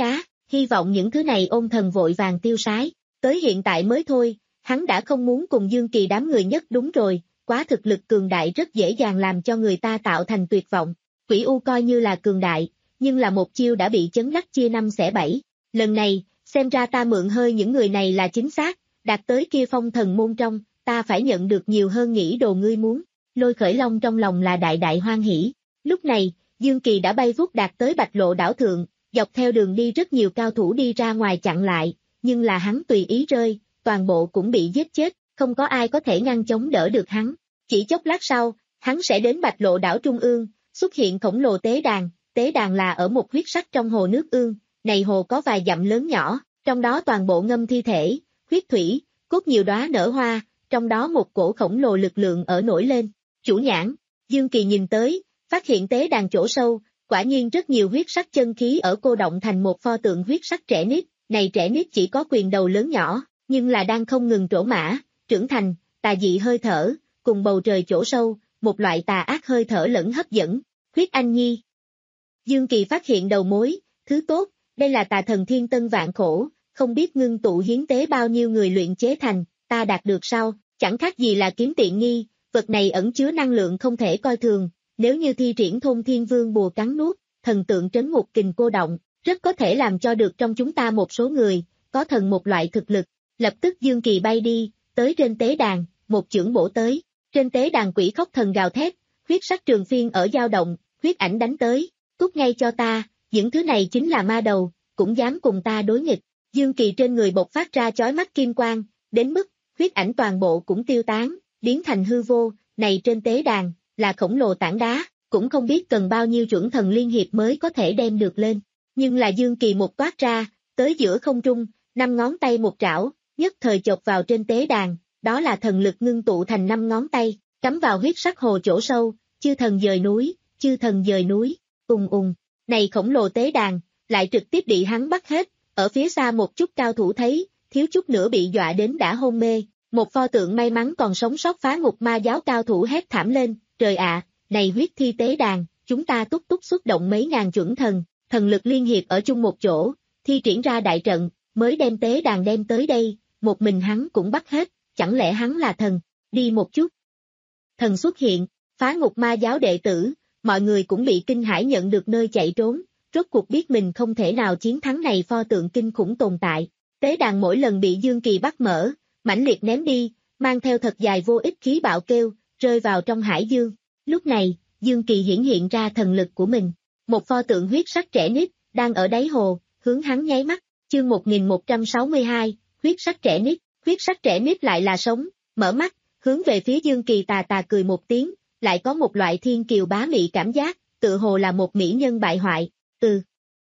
hy vọng những thứ này ôn thần vội vàng tiêu sái, tới hiện tại mới thôi, hắn đã không muốn cùng Dương Kỳ đám người nhất đúng rồi, quá thực lực cường đại rất dễ dàng làm cho người ta tạo thành tuyệt vọng, Quỷ U coi như là cường đại, nhưng là một chiêu đã bị chấn lắc chia năm xẻ bảy, lần này, xem ra ta mượn hơi những người này là chính xác, đạt tới kia phong thần môn trong, ta phải nhận được nhiều hơn nghĩ đồ ngươi muốn, Lôi Khởi Long trong lòng là đại đại hoan hỉ, lúc này, Dương Kỳ đã bay vút đạt tới Bạch Lộ đảo thượng, dọc theo đường đi rất nhiều cao thủ đi ra ngoài chặn lại, nhưng là hắn tùy ý rơi, toàn bộ cũng bị giết chết, không có ai có thể ngăn chống đỡ được hắn. Chỉ chốc lát sau, hắn sẽ đến Bạch Lộ đảo trung ương, xuất hiện khổng lồ tế đàn, tế đàn là ở một huyết sắc trong hồ nước ương, này hồ có vài dặm lớn nhỏ, trong đó toàn bộ ngâm thi thể, huyết thủy, cốt nhiều đóa nở hoa, trong đó một cổ khổng lồ lực lượng ở nổi lên. Chủ nhãn, Dương Kỳ nhìn tới, phát hiện tế đàn chỗ sâu, quả nhiên rất nhiều huyết sắc chân khí ở cô động thành một pho tượng huyết sắc trẻ nít, này trẻ nít chỉ có quyền đầu lớn nhỏ, nhưng là đang không ngừng trổ mã, trưởng thành, tà dị hơi thở, cùng bầu trời chỗ sâu, một loại tà ác hơi thở lẫn hấp dẫn, huyết anh nhi. Dương Kỳ phát hiện đầu mối, thứ tốt, đây là tà thần thiên tân vạn khổ, không biết ngưng tụ hiến tế bao nhiêu người luyện chế thành, ta đạt được sao, chẳng khác gì là kiếm tiện nghi, vật này ẩn chứa năng lượng không thể coi thường, nếu như thi triển thôn thiên vương bùa cắn nuốt, thần tượng trấn ngục kình cô động, rất có thể làm cho được trong chúng ta một số người, có thần một loại thực lực, lập tức Dương Kỳ bay đi, tới trên tế đàn, một chưởng bổ tới, trên tế đàn quỷ khóc thần gào thét, huyết sắc trường phiên ở dao động, huyết ảnh đánh tới, cút ngay cho ta, những thứ này chính là ma đầu, cũng dám cùng ta đối nghịch, Dương Kỳ trên người bộc phát ra chói mắt kim quang, đến mức, huyết ảnh toàn bộ cũng tiêu tán, biến thành hư vô, này trên tế đàn, là khổng lồ tảng đá, cũng không biết cần bao nhiêu chuẩn thần liên hiệp mới có thể đem được lên, nhưng là Dương Kỳ một toát ra, tới giữa không trung, năm ngón tay một trảo, nhất thời chộp vào trên tế đàn, đó là thần lực ngưng tụ thành năm ngón tay, cắm vào huyết sắc hồ chỗ sâu, chư thần dời núi, chư thần dời núi, ùng ùng, này khổng lồ tế đàn, lại trực tiếp bị hắn bắt hết, ở phía xa một chút cao thủ thấy, thiếu chút nữa bị dọa đến đã hôn mê, một pho tượng may mắn còn sống sót phá ngục ma giáo cao thủ hét thảm lên, trời ạ, này huyết thi tế đàn, chúng ta túc túc xuất động mấy ngàn chuẩn thần, thần lực liên hiệp ở chung một chỗ, thi triển ra đại trận, mới đem tế đàn đem tới đây, một mình hắn cũng bắt hết, chẳng lẽ hắn là thần, đi một chút. Thần xuất hiện, phá ngục ma giáo đệ tử, mọi người cũng bị kinh hãi nhận được nơi chạy trốn, rốt cuộc biết mình không thể nào chiến thắng này pho tượng kinh khủng tồn tại. Tế đàn mỗi lần bị Dương Kỳ bắt mở, mãnh liệt ném đi, mang theo thật dài vô ích khí bạo kêu, rơi vào trong hải dương. Lúc này, Dương Kỳ hiển hiện ra thần lực của mình. Một pho tượng huyết sắc trẻ nít, đang ở đáy hồ, hướng hắn nháy mắt. Chương một nghìn một trăm sáu mươi hai, huyết sắc trẻ nít, huyết sắc trẻ nít lại là sống, mở mắt, hướng về phía Dương Kỳ tà tà cười một tiếng, lại có một loại thiên kiều bá mị cảm giác, tự hồ là một mỹ nhân bại hoại, ừ.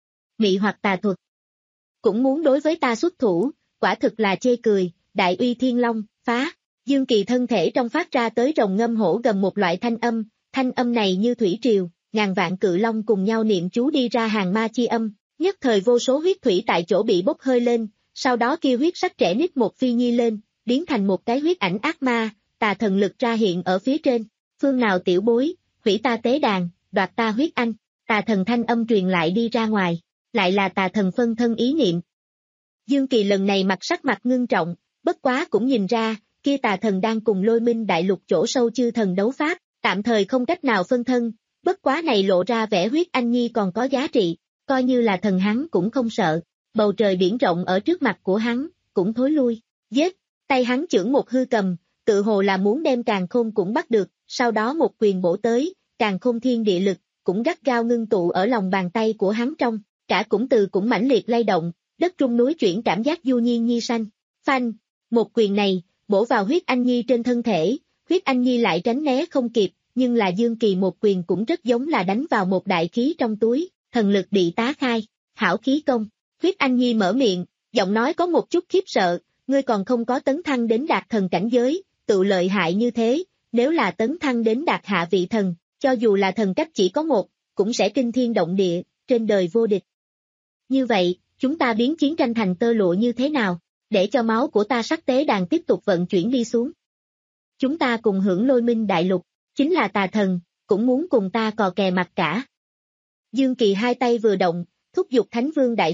Mị hoặc tà thuật. Cũng muốn đối với ta xuất thủ, quả thực là chê cười, đại uy thiên long, phá. Dương Kỳ thân thể trong phát ra tới rồng ngâm hổ gầm một loại thanh âm, thanh âm này như thủy triều, ngàn vạn cự long cùng nhau niệm chú đi ra hàng ma chi âm, nhất thời vô số huyết thủy tại chỗ bị bốc hơi lên, sau đó kia huyết sắc trẻ nít một phi nhi lên, biến thành một cái huyết ảnh ác ma, tà thần lực ra hiện ở phía trên, phương nào tiểu bối, hủy ta tế đàn, đoạt ta huyết anh, tà thần thanh âm truyền lại đi ra ngoài, lại là tà thần phân thân ý niệm. Dương Kỳ lần này mặt sắc mặt ngưng trọng, bất quá cũng nhìn ra, kia tà thần đang cùng Lôi Minh đại lục chỗ sâu chư thần đấu pháp, tạm thời không cách nào phân thân, bất quá này lộ ra vẻ huyết anh nhi còn có giá trị, coi như là thần hắn cũng không sợ, bầu trời biển rộng ở trước mặt của hắn, cũng thối lui, giết, tay hắn chưởng một hư cầm, tự hồ là muốn đem càn khôn cũng bắt được, sau đó một quyền bổ tới, càn khôn thiên địa lực, cũng gắt gao ngưng tụ ở lòng bàn tay của hắn trong, cả cũng từ cũng mãnh liệt lay động, đất trung núi chuyển cảm giác du nhiên nhi sanh, phanh, một quyền này, bổ vào huyết anh nhi trên thân thể, huyết anh nhi lại tránh né không kịp, nhưng là Dương Kỳ một quyền cũng rất giống là đánh vào một đại khí trong túi, thần lực bị tá khai, hảo khí công, huyết anh nhi mở miệng, giọng nói có một chút khiếp sợ, ngươi còn không có tấn thăng đến đạt thần cảnh giới, tự lợi hại như thế, nếu là tấn thăng đến đạt hạ vị thần, cho dù là thần cách chỉ có một, cũng sẽ kinh thiên động địa, trên đời vô địch. Như vậy, chúng ta biến chiến tranh thành tơ lụa như thế nào, để cho máu của ta sắc tế đàn tiếp tục vận chuyển đi xuống. Chúng ta cùng hưởng Lôi Minh đại lục, chính là tà thần, cũng muốn cùng ta cò kè mặt cả. Dương Kỳ hai tay vừa động, thúc giục Thánh Vương đại pháp,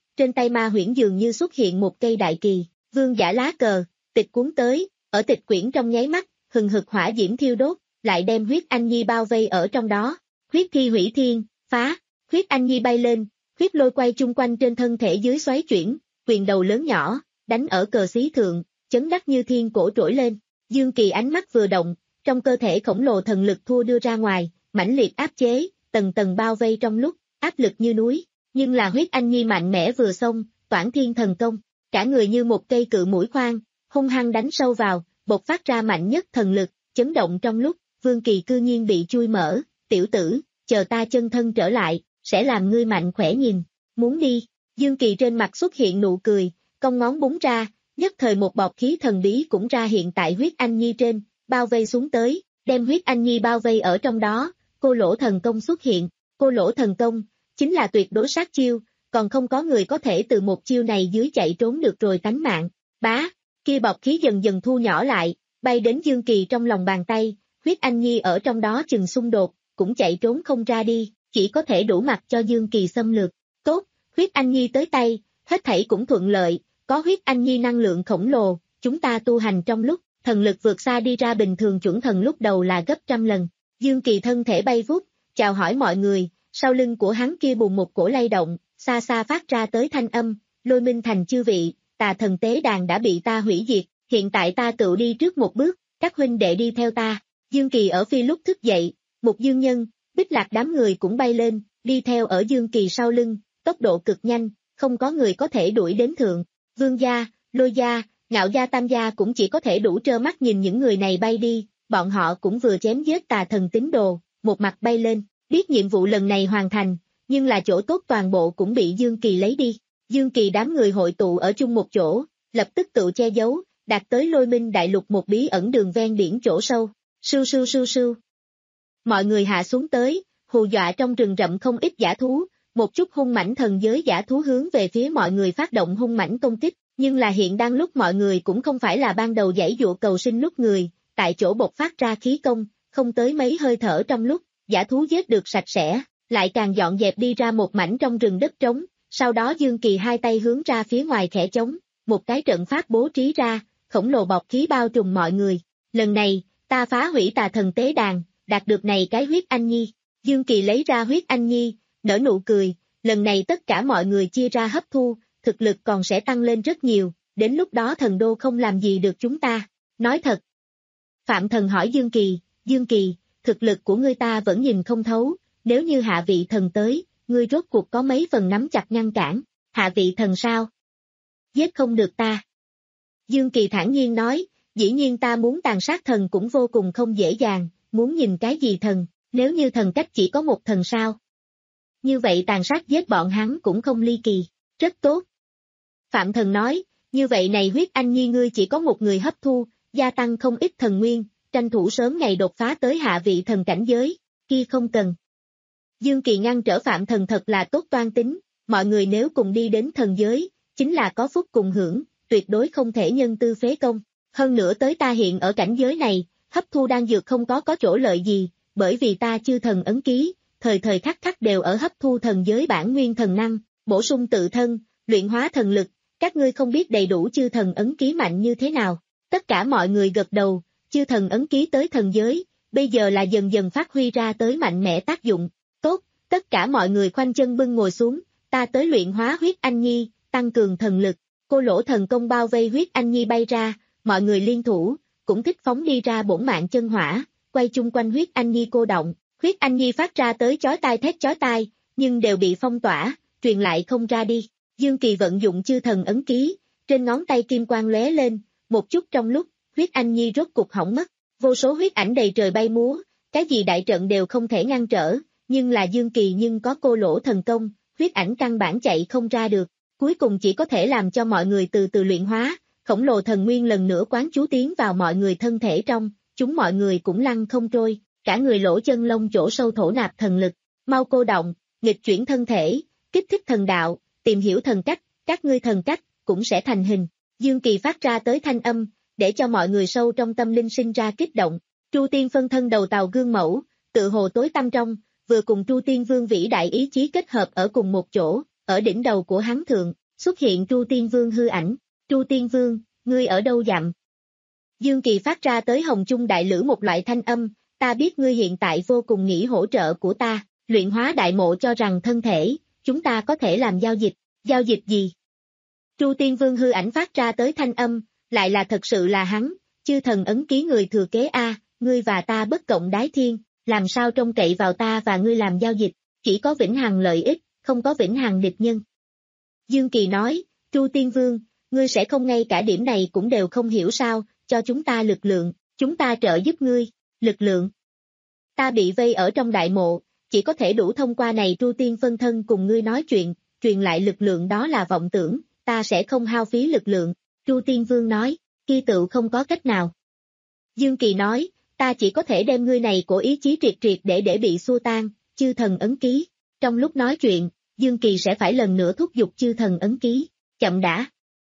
trên tay Ma Huyễn dường như xuất hiện một cây đại kỳ, vương giả lá cờ, tịch cuốn tới, ở tịch quyển trong nháy mắt, hừng hực hỏa diễm thiêu đốt, lại đem Huyết Anh Nhi bao vây ở trong đó, huyết thi hủy thiên, phá, Huyết Anh Nhi bay lên, huyết lôi quay chung quanh trên thân thể dưới xoáy chuyển, quyền đầu lớn nhỏ, đánh ở cờ xí thượng, chấn đắc như thiên cổ trỗi lên, Dương Kỳ ánh mắt vừa động, trong cơ thể khổng lồ thần lực thua đưa ra ngoài, mãnh liệt áp chế, tầng tầng bao vây trong lúc, áp lực như núi, nhưng là Huyết Anh Nhi mạnh mẽ vừa xông, toản thiên thần công, cả người như một cây cự mũi khoan, hung hăng đánh sâu vào, bộc phát ra mạnh nhất thần lực, chấn động trong lúc, Vương Kỳ cư nhiên bị chui mở, tiểu tử, chờ ta chân thân trở lại, sẽ làm ngươi mạnh khỏe nhìn, muốn đi, Dương Kỳ trên mặt xuất hiện nụ cười, cong ngón búng ra, nhất thời một bọt khí thần bí cũng ra hiện tại Huyết Anh Nhi trên, bao vây xuống tới, đem Huyết Anh Nhi bao vây ở trong đó, cô lỗ thần công xuất hiện, cô lỗ thần công, chính là tuyệt đối sát chiêu, còn không có người có thể từ một chiêu này dưới chạy trốn được rồi tánh mạng, bá, kia bọt khí dần dần thu nhỏ lại, bay đến Dương Kỳ trong lòng bàn tay, Huyết Anh Nhi ở trong đó chừng xung đột, cũng chạy trốn không ra đi, chỉ có thể đủ mặt cho Dương Kỳ xâm lược, tốt, Huyết Anh Nhi tới tay, hết thảy cũng thuận lợi, có Huyết Anh Nhi năng lượng khổng lồ, chúng ta tu hành trong lúc, thần lực vượt xa đi ra bình thường chuẩn thần lúc đầu là gấp trăm lần, Dương Kỳ thân thể bay vút, chào hỏi mọi người, sau lưng của hắn kia bùng một cổ lay động, xa xa phát ra tới thanh âm, Lôi Minh Thành chư vị, tà thần tế đàn đã bị ta hủy diệt, hiện tại ta tự đi trước một bước, các huynh đệ đi theo ta, Dương Kỳ ở phi lúc thức dậy, một dương nhân, Bích Lạc đám người cũng bay lên, đi theo ở Dương Kỳ sau lưng, tốc độ cực nhanh, không có người có thể đuổi đến thượng, Vương gia, Lôi gia, Ngạo gia Tam gia cũng chỉ có thể đủ trơ mắt nhìn những người này bay đi, bọn họ cũng vừa chém giết tà thần tín đồ, một mặt bay lên, biết nhiệm vụ lần này hoàn thành, nhưng là chỗ tốt toàn bộ cũng bị Dương Kỳ lấy đi, Dương Kỳ đám người hội tụ ở chung một chỗ, lập tức tự che giấu, đạt tới Lôi Minh đại lục một bí ẩn đường ven biển chỗ sâu, sưu sưu sưu sưu. Mọi người hạ xuống tới, hù dọa trong rừng rậm không ít giả thú, một chút hung mãnh thần giới giả thú hướng về phía mọi người phát động hung mãnh công kích, nhưng là hiện đang lúc mọi người cũng không phải là ban đầu giãy dụa cầu sinh lúc người, tại chỗ bộc phát ra khí công, không tới mấy hơi thở trong lúc, giả thú giết được sạch sẽ, lại càng dọn dẹp đi ra một mảnh trong rừng đất trống, sau đó Dương Kỳ hai tay hướng ra phía ngoài khẽ chống, một cái trận pháp bố trí ra, khổng lồ bọc khí bao trùm mọi người, lần này, ta phá hủy tà thần tế đàn, đạt được này cái Huyết Anh Nhi, Dương Kỳ lấy ra Huyết Anh Nhi, nở nụ cười, lần này tất cả mọi người chia ra hấp thu, thực lực còn sẽ tăng lên rất nhiều, đến lúc đó thần đô không làm gì được chúng ta, nói thật. Phạm Thần hỏi Dương Kỳ, Dương Kỳ, thực lực của ngươi ta vẫn nhìn không thấu, nếu như hạ vị thần tới, ngươi rốt cuộc có mấy phần nắm chặt ngăn cản, hạ vị thần sao? Giết không được ta. Dương Kỳ thản nhiên nói, dĩ nhiên ta muốn tàn sát thần cũng vô cùng không dễ dàng, muốn nhìn cái gì thần, nếu như thần cách chỉ có một thần sao? Như vậy tàn sát giết bọn hắn cũng không ly kỳ, rất tốt. Phạm Thần nói, như vậy này Huyết Anh Nhi ngươi chỉ có một người hấp thu, gia tăng không ít thần nguyên, tranh thủ sớm ngày đột phá tới hạ vị thần cảnh giới, kia không cần. Dương Kỳ ngăn trở Phạm Thần thật là tốt toan tính, mọi người nếu cùng đi đến thần giới, chính là có phúc cùng hưởng, tuyệt đối không thể nhân tư phế công. Hơn nữa tới ta hiện ở cảnh giới này, hấp thu đan dược không có có chỗ lợi gì, bởi vì ta chư thần ấn ký, thời thời khắc khắc đều ở hấp thu thần giới bản nguyên thần năng, bổ sung tự thân, luyện hóa thần lực, các ngươi không biết đầy đủ chư thần ấn ký mạnh như thế nào. Tất cả mọi người gật đầu, chư thần ấn ký tới thần giới, bây giờ là dần dần phát huy ra tới mạnh mẽ tác dụng. Tốt, tất cả mọi người khoanh chân bưng ngồi xuống, ta tới luyện hóa Huyết Anh Nhi, tăng cường thần lực, cô lỗ thần công bao vây Huyết Anh Nhi bay ra, mọi người liên thủ, cũng thích phóng đi ra bổn mạng chân hỏa, quay chung quanh Huyết Anh Nhi cô động, Huyết Anh Nhi phát ra tới chói tai thét chói tai, nhưng đều bị phong tỏa, truyền lại không ra đi. Dương Kỳ vận dụng chư thần ấn ký, trên ngón tay kim quang lóe lên, một chút trong lúc, Huyết Anh Nhi rốt cục hỏng mất, vô số huyết ảnh đầy trời bay múa, cái gì đại trận đều không thể ngăn trở, nhưng là Dương Kỳ nhưng có cô lỗ thần công, huyết ảnh căn bản chạy không ra được, cuối cùng chỉ có thể làm cho mọi người từ từ luyện hóa, khổng lồ thần nguyên lần nữa quán chú tiến vào mọi người thân thể trong, chúng mọi người cũng lăn không trôi, cả người lỗ chân lông chỗ sâu thổ nạp thần lực, mau cô động, nghịch chuyển thân thể, kích thích thần đạo, tìm hiểu thần cách, các ngươi thần cách cũng sẽ thành hình. Dương Kỳ phát ra tới thanh âm, để cho mọi người sâu trong tâm linh sinh ra kích động. Tru Tiên phân thân đầu tàu gương mẫu, tự hồ tối tâm trong, vừa cùng Tru Tiên Vương vĩ đại ý chí kết hợp ở cùng một chỗ, ở đỉnh đầu của hắn thượng, xuất hiện Tru Tiên Vương hư ảnh. Tru Tiên Vương, ngươi ở đâu dặm? Dương Kỳ phát ra tới Hồng Chung Đại Lữ một loại thanh âm, ta biết ngươi hiện tại vô cùng nghĩ hỗ trợ của ta, luyện hóa đại mộ cho rằng thân thể, chúng ta có thể làm giao dịch, giao dịch gì? Tru Tiên Vương hư ảnh phát ra tới thanh âm, lại là thật sự là hắn, chư thần ấn ký người thừa kế A, ngươi và ta bất cộng đái thiên, làm sao trông cậy vào ta và ngươi làm giao dịch, chỉ có vĩnh hằng lợi ích, không có vĩnh hằng địch nhân. Dương Kỳ nói, Tru Tiên Vương, ngươi sẽ không ngay cả điểm này cũng đều không hiểu sao, cho chúng ta lực lượng, chúng ta trợ giúp ngươi, lực lượng. Ta bị vây ở trong đại mộ, chỉ có thể đủ thông qua này Tru Tiên phân thân cùng ngươi nói chuyện, truyền lại lực lượng đó là vọng tưởng, ta sẽ không hao phí lực lượng. Tru Tiên Vương nói, kia tựu không có cách nào. Dương Kỳ nói, ta chỉ có thể đem ngươi này của ý chí triệt triệt để để bị xua tan, chư thần ấn ký. Trong lúc nói chuyện, Dương Kỳ sẽ phải lần nữa thúc giục chư thần ấn ký, chậm đã.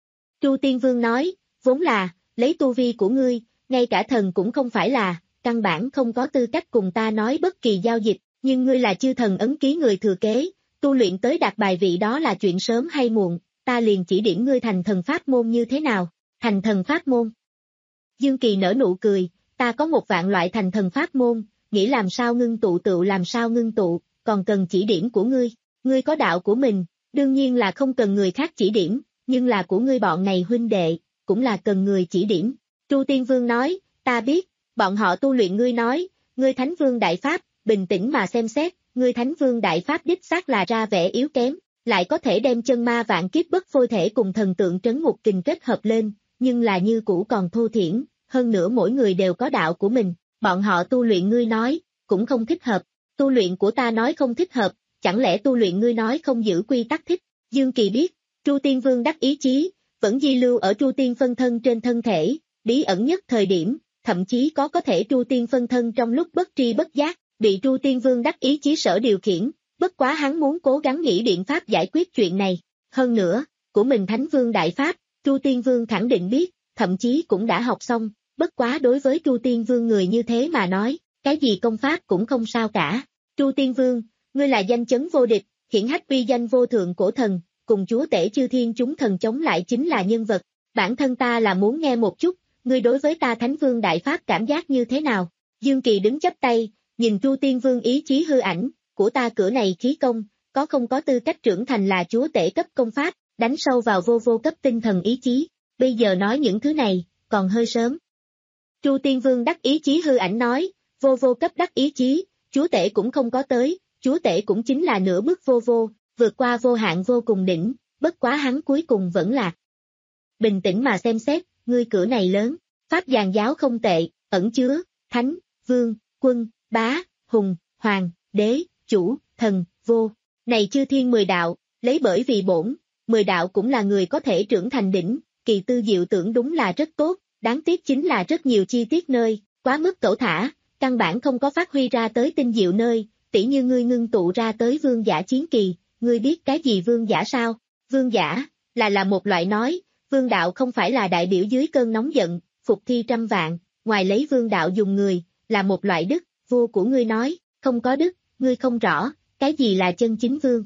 Tru Tiên Vương nói, vốn là, lấy tu vi của ngươi, ngay cả thần cũng không phải là, căn bản không có tư cách cùng ta nói bất kỳ giao dịch, nhưng ngươi là chư thần ấn ký người thừa kế, tu luyện tới đạt bài vị đó là chuyện sớm hay muộn, ta liền chỉ điểm ngươi thành thần pháp môn như thế nào, thành thần pháp môn. Dương Kỳ nở nụ cười, ta có một vạn loại thành thần pháp môn, nghĩ làm sao ngưng tụ tựu làm sao ngưng tụ, còn cần chỉ điểm của ngươi, ngươi có đạo của mình, đương nhiên là không cần người khác chỉ điểm, nhưng là của ngươi bọn này huynh đệ, cũng là cần người chỉ điểm. Tru Tiên Vương nói, ta biết, bọn họ tu luyện ngươi nói, ngươi Thánh Vương Đại Pháp, bình tĩnh mà xem xét, ngươi Thánh Vương Đại Pháp đích xác là ra vẻ yếu kém, lại có thể đem chân ma vạn kiếp bất phôi thể cùng thần tượng trấn ngục kình kết hợp lên, nhưng là như cũ còn thô thiển, hơn nữa mỗi người đều có đạo của mình, bọn họ tu luyện ngươi nói, cũng không thích hợp, tu luyện của ta nói không thích hợp, chẳng lẽ tu luyện ngươi nói không giữ quy tắc thích. Dương Kỳ biết, Tru Tiên Vương đắc ý chí, vẫn di lưu ở Tru Tiên phân thân trên thân thể, bí ẩn nhất thời điểm, thậm chí có có thể Tru Tiên phân thân trong lúc bất tri bất giác, bị Tru Tiên Vương đắc ý chí sở điều khiển, bất quá hắn muốn cố gắng nghĩ biện pháp giải quyết chuyện này. Hơn nữa, của mình Thánh Vương Đại Pháp, Tru Tiên Vương khẳng định biết, thậm chí cũng đã học xong, bất quá đối với Tru Tiên Vương người như thế mà nói, cái gì công pháp cũng không sao cả. Tru Tiên Vương, ngươi là danh chấn vô địch, hiển hách uy danh vô thượng cổ thần, cùng chúa tể chư thiên chúng thần chống lại chính là nhân vật, bản thân ta là muốn nghe một chút, ngươi đối với ta Thánh Vương Đại Pháp cảm giác như thế nào? Dương Kỳ đứng chắp tay, nhìn Tru Tiên Vương ý chí hư ảnh, của ta cửa này khí công, có không có tư cách trưởng thành là chúa tể cấp công pháp, đánh sâu vào vô vô cấp tinh thần ý chí, bây giờ nói những thứ này, còn hơi sớm. Tru Tiên Vương đắc ý chí hư ảnh nói, vô vô cấp đắc ý chí, chúa tể cũng không có tới, chúa tể cũng chính là nửa bước vô vô, vượt qua vô hạn vô cùng đỉnh, bất quá hắn cuối cùng vẫn lạc. Bình tĩnh mà xem xét, ngươi cửa này lớn, pháp giàn giáo không tệ, ẩn chứa, thánh, vương, quân, bá, hùng, hoàng, đế, chủ, thần, vô. Này chư thiên mười đạo, lấy bởi vì bổn, mười đạo cũng là người có thể trưởng thành đỉnh, kỳ tư diệu tưởng đúng là rất tốt, đáng tiếc chính là rất nhiều chi tiết nơi, quá mức cẩu thả, căn bản không có phát huy ra tới tinh diệu nơi, tỉ như ngươi ngưng tụ ra tới vương giả chiến kỳ, ngươi biết cái gì vương giả sao? Vương giả, là là một loại nói, vương đạo không phải là đại biểu dưới cơn nóng giận, phục thi trăm vạn, ngoài lấy vương đạo dùng người, là một loại đức, vua của ngươi nói, không có đức, ngươi không rõ, cái gì là chân chính vương.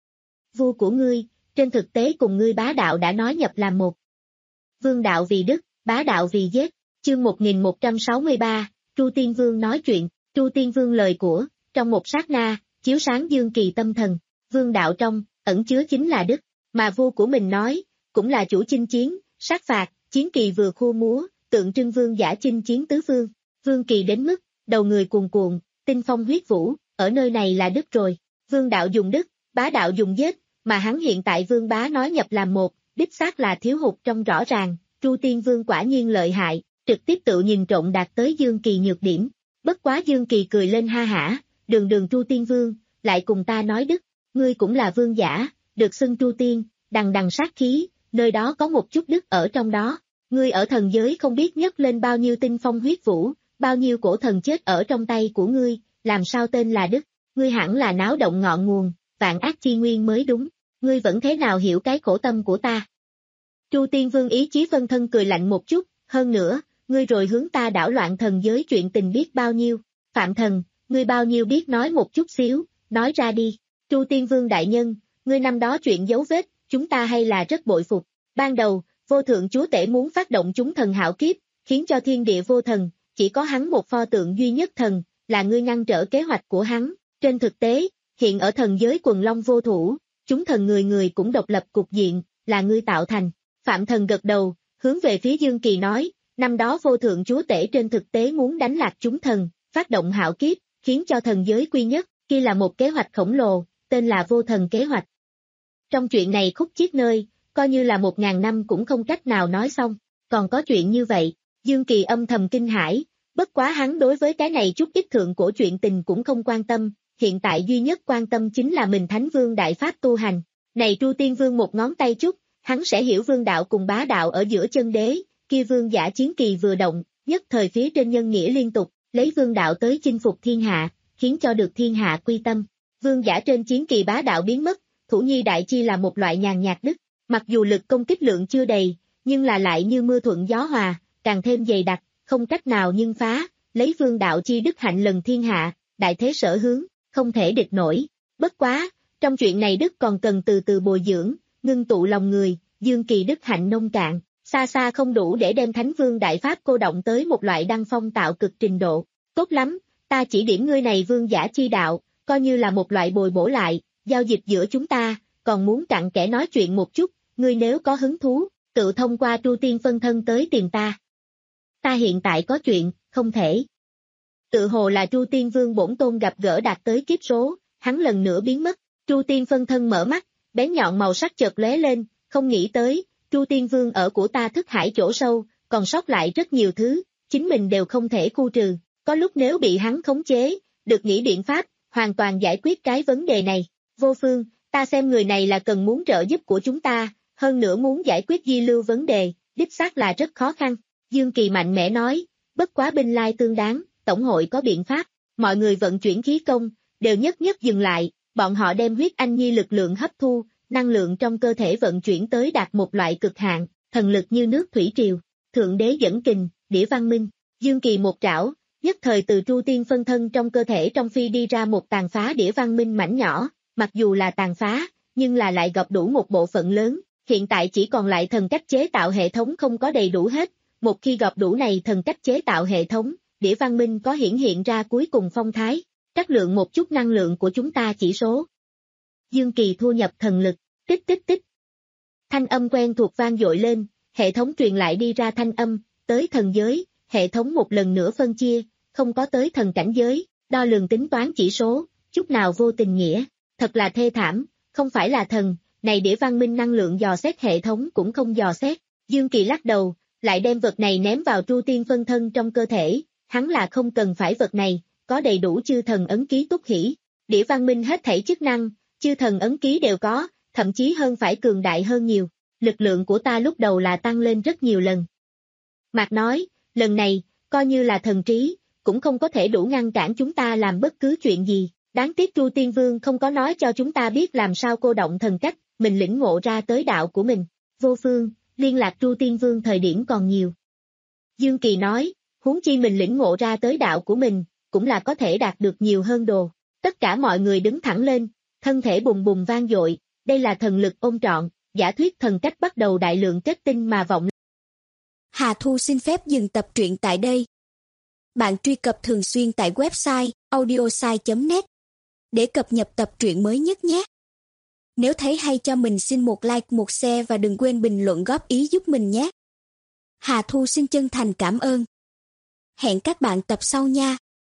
Vua của ngươi, trên thực tế cùng ngươi bá đạo đã nói nhập làm một. Vương đạo vì đức, bá đạo vì giết, chương một nghìn một trăm sáu mươi ba, Tru Tiên Vương nói chuyện, Tru Tiên Vương lời của, trong một sát na, chiếu sáng Dương Kỳ tâm thần, vương đạo trong, ẩn chứa chính là đức, mà vua của mình nói, cũng là chủ chinh chiến, sát phạt, chiến kỳ vừa khua múa, tượng trưng vương giả chinh chiến tứ phương, vương kỳ đến mức, đầu người cuồn cuộn, tinh phong huyết vũ, ở nơi này là đức rồi, vương đạo dùng đức, bá đạo dùng giết, mà hắn hiện tại vương bá nói nhập làm một, đích xác là thiếu hụt trong rõ ràng, Tru Tiên Vương quả nhiên lợi hại, trực tiếp tự nhìn trộn đạt tới Dương Kỳ nhược điểm, bất quá Dương Kỳ cười lên ha hả, đường đường Tru Tiên Vương, lại cùng ta nói đức, ngươi cũng là vương giả, được xưng Tru Tiên, đằng đằng sát khí, nơi đó có một chút đức ở trong đó, ngươi ở thần giới không biết nhấc lên bao nhiêu tinh phong huyết vũ, bao nhiêu cổ thần chết ở trong tay của ngươi, làm sao tên là đức, ngươi hẳn là náo động ngọn nguồn, vạn ác chi nguyên mới đúng, ngươi vẫn thế nào hiểu cái khổ tâm của ta. Tru Tiên Vương ý chí phân thân cười lạnh một chút, hơn nữa, ngươi rồi hướng ta đảo loạn thần giới chuyện tình biết bao nhiêu, Phạm Thần, ngươi bao nhiêu biết nói một chút xíu, nói ra đi, Tru Tiên Vương đại nhân, ngươi năm đó chuyện dấu vết, chúng ta hay là rất bội phục. Ban đầu, vô thượng chúa tể muốn phát động chúng thần hạo kiếp, khiến cho thiên địa vô thần, chỉ có hắn một pho tượng duy nhất thần, là ngươi ngăn trở kế hoạch của hắn. Trên thực tế, hiện ở thần giới quần long vô thủ, chúng thần người người cũng độc lập cục diện, là ngươi tạo thành. Phạm Thần gật đầu, hướng về phía Dương Kỳ nói, năm đó vô thượng chúa tể trên thực tế muốn đánh lạc chúng thần, phát động hạo kiếp, khiến cho thần giới quy nhất, kia là một kế hoạch khổng lồ, tên là vô thần kế hoạch. Trong chuyện này khúc chiết nơi, coi như là một ngàn năm cũng không cách nào nói xong, còn có chuyện như vậy, Dương Kỳ âm thầm kinh hãi, bất quá hắn đối với cái này chút ít thượng cổ chuyện tình cũng không quan tâm, hiện tại duy nhất quan tâm chính là mình Thánh Vương Đại Pháp tu hành. Này Tru Tiên Vương một ngón tay chút, hắn sẽ hiểu vương đạo cùng bá đạo ở giữa chân đế, kia vương giả chiến kỳ vừa động, nhất thời phía trên nhân nghĩa liên tục, lấy vương đạo tới chinh phục thiên hạ, khiến cho được thiên hạ quy tâm. Vương giả trên chiến kỳ bá đạo biến mất, thủ nhi đại chi là một loại nhàn nhạt đức, mặc dù lực công kích lượng chưa đầy, nhưng là lại như mưa thuận gió hòa, càng thêm dày đặc, không cách nào nhưng phá, lấy vương đạo chi đức hạnh lần thiên hạ, đại thế sở hướng, không thể địch nổi. Bất quá, trong chuyện này đức còn cần từ từ bồi dưỡng, ngưng tụ lòng người, Dương Kỳ đức hạnh nông cạn, xa xa không đủ để đem Thánh Vương Đại Pháp cô động tới một loại đăng phong tạo cực trình độ. Tốt lắm, ta chỉ điểm ngươi này vương giả chi đạo, coi như là một loại bồi bổ lại, giao dịch giữa chúng ta, còn muốn cặn kẽ nói chuyện một chút, ngươi nếu có hứng thú, tự thông qua Tru Tiên phân thân tới tìm ta. Ta hiện tại có chuyện, không thể. Tự hồ là Tru Tiên Vương bổn tôn gặp gỡ đạt tới kiếp số, hắn lần nữa biến mất, Tru Tiên phân thân mở mắt, bén nhọn màu sắc chợt lóe lên, không nghĩ tới, Tru Tiên Vương ở của ta thức hải chỗ sâu, còn sót lại rất nhiều thứ, chính mình đều không thể khu trừ, có lúc nếu bị hắn khống chế, được nghĩ biện pháp, hoàn toàn giải quyết cái vấn đề này. Vô Phương, ta xem người này là cần muốn trợ giúp của chúng ta, hơn nữa muốn giải quyết di lưu vấn đề, đích xác là rất khó khăn. Dương Kỳ mạnh mẽ nói, bất quá binh lai tương đáng, tổng hội có biện pháp, mọi người vận chuyển khí công, đều nhất nhất dừng lại, bọn họ đem huyết anh nhi lực lượng hấp thu, năng lượng trong cơ thể vận chuyển tới đạt một loại cực hạn, thần lực như nước thủy triều, thượng đế dẫn kình, đĩa văn minh, Dương Kỳ một trảo, nhất thời từ Tru Tiên phân thân trong cơ thể trong phi đi ra một tàn phá đĩa văn minh mảnh nhỏ, mặc dù là tàn phá, nhưng là lại gọp đủ một bộ phận lớn, hiện tại chỉ còn lại thần cách chế tạo hệ thống không có đầy đủ hết, một khi gọp đủ này thần cách chế tạo hệ thống, đĩa văn minh có hiển hiện ra cuối cùng phong thái, trắc lượng một chút năng lượng của chúng ta chỉ số. Dương Kỳ thu nhập thần lực, tích tích tích. Thanh âm quen thuộc vang dội lên, hệ thống truyền lại đi ra thanh âm, tới thần giới, hệ thống một lần nữa phân chia, không có tới thần cảnh giới, đo lường tính toán chỉ số, chút nào vô tình nghĩa, thật là thê thảm, không phải là thần, này đĩa văn minh năng lượng dò xét hệ thống cũng không dò xét. Dương Kỳ lắc đầu, lại đem vật này ném vào Tru Tiên phân thân trong cơ thể, hắn là không cần phải vật này, có đầy đủ chư thần ấn ký túc hỷ, đĩa văn minh hết thảy chức năng, chư thần ấn ký đều có, thậm chí hơn phải cường đại hơn nhiều, lực lượng của ta lúc đầu là tăng lên rất nhiều lần. Mạc nói, lần này, coi như là thần trí, cũng không có thể đủ ngăn cản chúng ta làm bất cứ chuyện gì, đáng tiếc Tru Tiên Vương không có nói cho chúng ta biết làm sao cô động thần cách, mình lĩnh ngộ ra tới đạo của mình. Vô Phương, liên lạc Tru Tiên Vương thời điểm còn nhiều. Dương Kỳ nói, huống chi mình lĩnh ngộ ra tới đạo của mình, cũng là có thể đạt được nhiều hơn đồ. Tất cả mọi người đứng thẳng lên, thân thể bùng bùng vang dội, đây là thần lực ôn trọn, giả thuyết thần cách bắt đầu đại lượng kết tinh mà vọng. Hà Thu xin phép dừng tập truyện tại đây. Bạn truy cập thường xuyên tại website audiosai chấm net để cập nhật tập truyện mới nhất nhé. Nếu thấy hay cho mình xin một like, một share và đừng quên bình luận góp ý giúp mình nhé. Hà Thu xin chân thành cảm ơn. Hẹn các bạn tập sau nha.